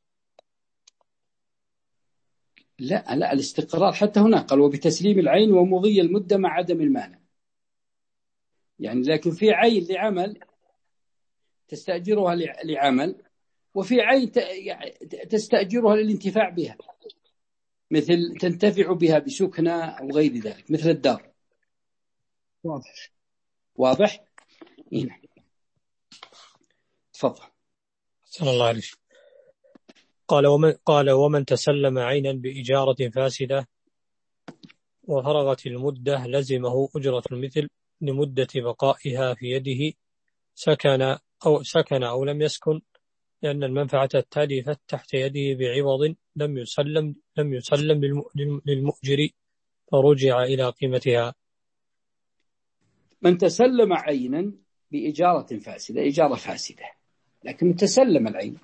لا لا الاستقرار حتى هنا قال وبتسليم العين ومضي المدة مع عدم المانع. يعني لكن في عين لعمل تستأجرها لعمل، وفي عين تستأجرها للانتفاع بها، مثل تنتفع بها بسكنة أو غير ذلك مثل الدار. واضح واضح؟ هنا تفضل. صلى الله عليه وسلم. قال ومن قال ومن تسلم عينا بإجارة فاسدة وفرغت المدة لزمه أجرة المثل لمدة بقائها في يده، سكن أو سكن أو لم يسكن، لأن المنفعة التالفة تحت يده بعوض لم يسلم لم يسلم للمؤجر فرجع إلى قيمتها. من تسلم عينا بإجارة فاسدة، إجارة فاسدة لكن تسلم العين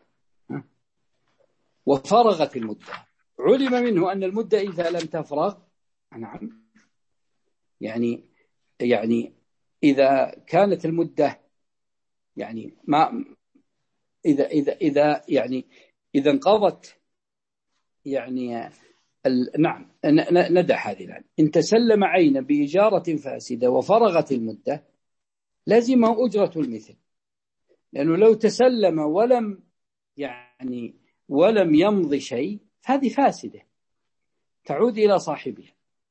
وفرغت المدة، علم منه أن المدة إذا لم تفرغ، نعم يعني يعني إذا كانت المدة يعني ما إذا إذا إذا يعني إذا انقضت يعني ال... نعم ندع هذه الآن. إن تسلم عينا بإجارة فاسدة وفرغت المدة لازمه أجرة المثل، لأنه لو تسلم ولم يعني ولم يمضي شيء هذه فاسدة تعود إلى صاحبها.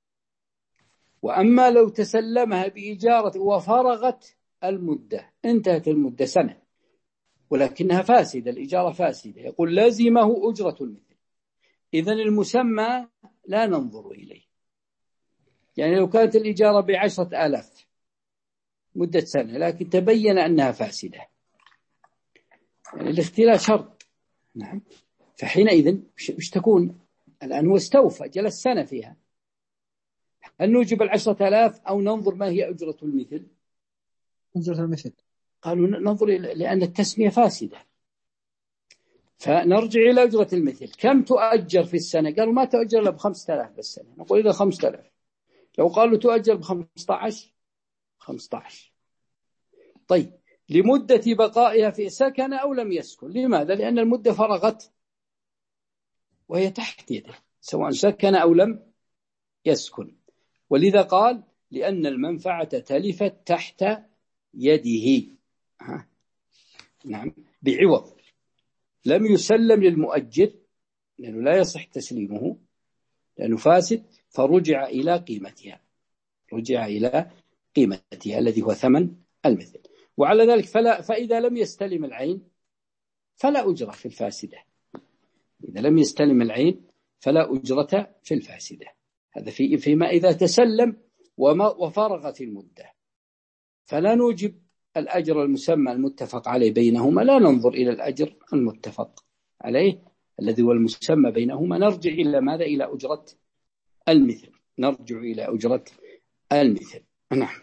وأما لو تسلمها بإجارة وفرغت المدة، انتهت المدة سنة ولكنها فاسدة، الإجارة فاسدة، يقول لازمه أجرة المثل. إذن المسمى لا ننظر إليه. يعني لو كانت الإجارة بعشرة آلاف مدة سنة لكن تبين أنها فاسدة، يعني الاختلاف شرط، نعم، فحينئذ مش تكون الآن هو استوفى جلس سنة فيها، هل نوجب العشرة آلاف أو ننظر ما هي أجرة المثل؟ أجرة المثل قالوا ننظر لأن التسمية فاسدة، فنرجع إلى أجرة المثل. كم تؤجر في السنة؟ قالوا ما تؤجر إلا بخمسة آلاف بالسنة، نقول إلى خمسة آلاف. لو قالوا تؤجر بخمسة عشر خمسة عشر. طيب لمدة بقائها في سكن أو لم يسكن، لماذا؟ لأن المدة فرغت وهي تحت يده سواء سكن أو لم يسكن، ولذا قال لأن المنفعة تلفت تحت يده، ها. نعم بعوض لم يسلم للمؤجر لأنه لا يصح تسليمه لأنه فاسد، فرجع إلى قيمتها، رجع إلى قيمتها الذي هو ثمن المثل. وعلى ذلك فلا فإذا لم يستلم العين فلا أجرة في الفاسدة، إذا لم يستلم العين فلا أجرة في الفاسدة. هذا في فيما إذا تسلم وما وفرغت المدة، فلا نوجب الأجر المسمى المتفق عليه بينهما، لا ننظر إلى الأجر المتفق عليه الذي هو المسمى بينهما، نرجع إلى ماذا؟ إلى أجرة المثل، نرجع إلى أجرة المثل. نعم.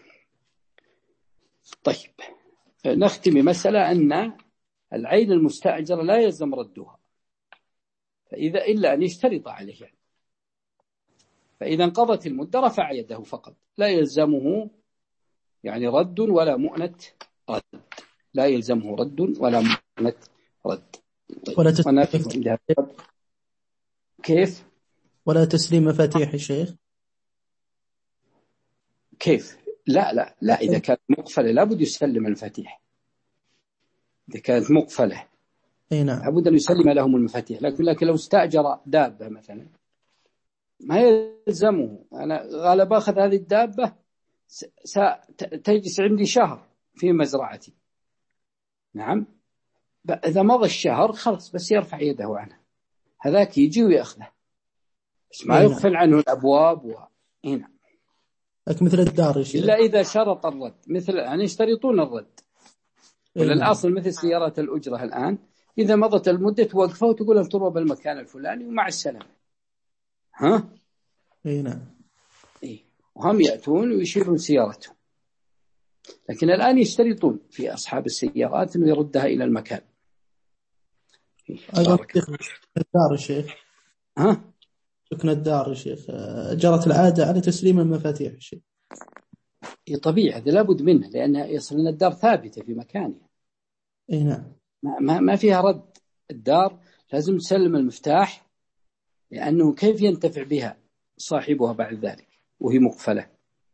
طيب نختم مسألة أن العين المستأجرة لا يلزم ردها، فإذا إلا أن يشترط عليه يعني. فإذا انقضت المدة رفع يده فقط، لا يلزمه يعني رد ولا مؤنة رد، لا يلزمه رد ولا مؤنة رد. طيب. ولا تسليم كيف؟ ولا تسليم مفاتيح الشيخ كيف؟ لا لا لا إذا كانت مقفلة لابد يسلم المفاتيح، إذا كانت مقفلة أي نعم لابد أن يسلم لهم المفاتيح. لكن لكن لو استأجر دابة مثلا ما يلزمه. أنا غالب أخذ هذه الدابة ستجلس عندي شهر في مزرعتي، نعم، إذا مضى الشهر خلص بس يرفع يده عنها، هذاك يجي ويأخذه، بس ما يغفل عنه الأبواب و... هنا لكن مثل الدار يا شيخ، إلا إذا شرط الرد، مثل يعني يشترطون الرد، ولا الأصل مثل سيارات الأجرة الآن إذا مضت المدة توقفه وتقول لهم تروى بالمكان الفلاني ومع السلامة. ها؟ اي نعم. إيه. وهم يأتون ويشيلون سيارتهم، لكن الآن يشترطون في أصحاب السيارات أنه يردها إلى المكان. الدار يا شيخ، ها؟ سكن الدار يا شيخ جرت العادة على تسليم المفاتيح يا شيخ. طبيعي، هذا لابد منه، لأن يصل أن الدار ثابتة في مكانها. اي نعم. ما ما فيها رد. الدار لازم تسلم المفتاح، لأنه كيف ينتفع بها صاحبها بعد ذلك وهي مقفلة؟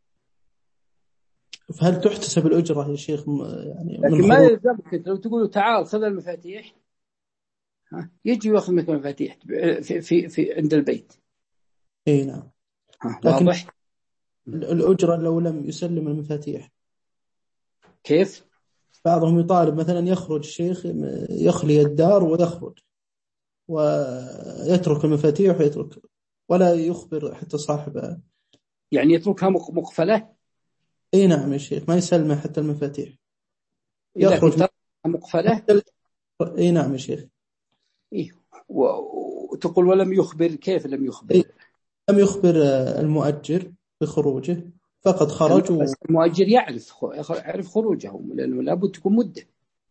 فهل تحتسب الأجرة يا شيخ يعني؟ لكن ما يلزمك لو تقولوا تعال خذ المفاتيح، ها يجي ويأخذ منك المفاتيح في في في عند البيت. اي نعم. واضح. الأجرة لو لم يسلم المفاتيح كيف؟ بعضهم يطالب مثلا يخرج الشيخ يخلي الدار ويخرج ويترك المفاتيح ويترك ولا يخبر حتى صاحبها، يعني يتركها مقفلة. اي نعم يا شيخ، ما يسلمه حتى المفاتيح، يخرج مقفلة. اي نعم يا شيخ. إيه. وتقول ولم يخبر، كيف لم يخبر؟ إيه؟ لم يخبر المؤجر بخروجه، فقد خرج و... المؤجر يعرف يعرف خروجه، لأنه لابد تكون مدة.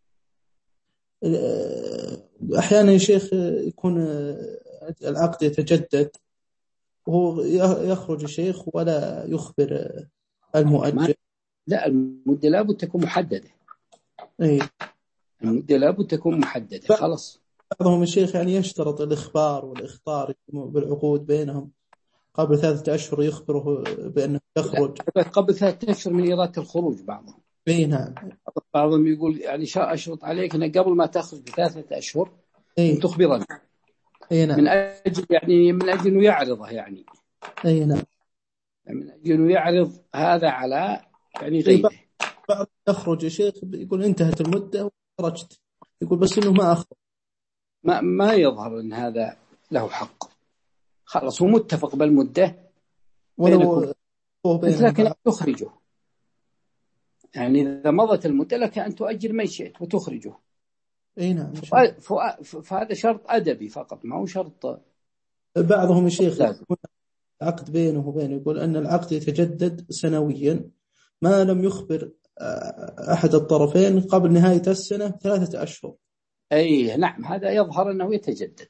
أحيانا يا شيخ يكون العقد يتجدد وهو يخرج الشيخ ولا يخبر المؤجر. لا، المدة لابد تكون محددة. إيه؟ المدة لابد تكون محددة. خلاص. بعضهم الشيخ يعني يشترط الإخبار والإخطار بالعقود بينهم، قبل ثلاثة أشهر يخبره بأنه يخرج. قبل ثلاثة أشهر من إرادة الخروج بعضهم. إيه نعم. بعضهم يقول يعني شاء أشرط عليك أن قبل ما تخرج بثلاثة أشهر إيه؟ تخبرنا. إيه نعم. من أجل يعني من أجل إنه يعرضه يعني. إيه نعم. من أجل إنه يعرض هذا على يعني غيره. إيه بعض يخرج يا شيخ يقول انتهت المدة وخرجت، يقول بس إنه ما أخرج. ما ما يظهر أن هذا له حق. خلاص هو متفق بالمدة ولو لكن تخرجه، يعني إذا مضت المدة لك أن تؤجر ما شئت وتخرجه. اي نعم. فهذا شرط أدبي فقط، ما هو شرط. بعضهم الشيخ عقد بينه وبينه يقول أن العقد يتجدد سنويا ما لم يخبر أحد الطرفين قبل نهاية السنة ثلاثة أشهر. أي نعم، هذا يظهر أنه يتجدد.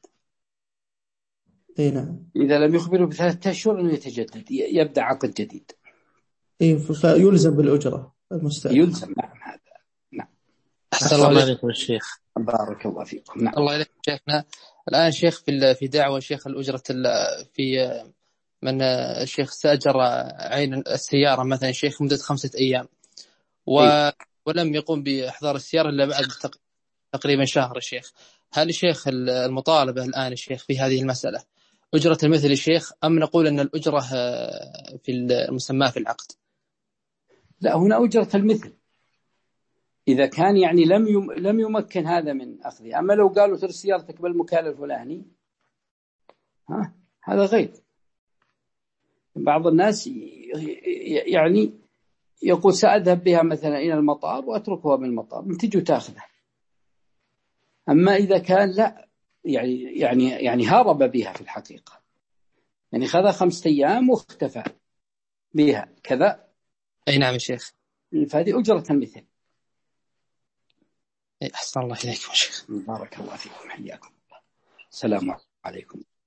اي نعم. إذا لم يخبره بثلاثة أشهر أنه يتجدد، يبدأ عقد جديد. اي فيلزم بالأجرة المستأجر. يلزم. نعم هذا. نعم. أحسن الله عليكم الشيخ. بارك الله فيكم. نعم. الله عليك شيخنا. الآن شيخ في في دعوة شيخ الأجرة في من الشيخ استأجر عين السيارة مثلا شيخ مدة خمسة أيام و... ولم يقوم بإحضار السيارة إلا بعد تقريبا شهر الشيخ، هل الشيخ المطالبة الآن الشيخ في هذه المسألة أجرة المثل الشيخ أم نقول أن الأجرة في المسمى في العقد؟ لا، هنا أجرة المثل إذا كان يعني لم يم... لم يمكن هذا من أخذه. أما لو قالوا ترى سيارتك بالمكان الفلاني، ها هذا غير. بعض الناس يعني يقول سأذهب بها مثلا إلى المطار وأتركها بالمطار من تجي وتأخذها. أما إذا كان لا يعني يعني يعني هرب بها في الحقيقة، يعني خذ خمسة أيام واختفى بها كذا. أي نعم يا شيخ. فهذه أجرة المثل. أحسن الله إليكم شيخ. بارك الله فيكم. حياكم الله. السلام عليكم.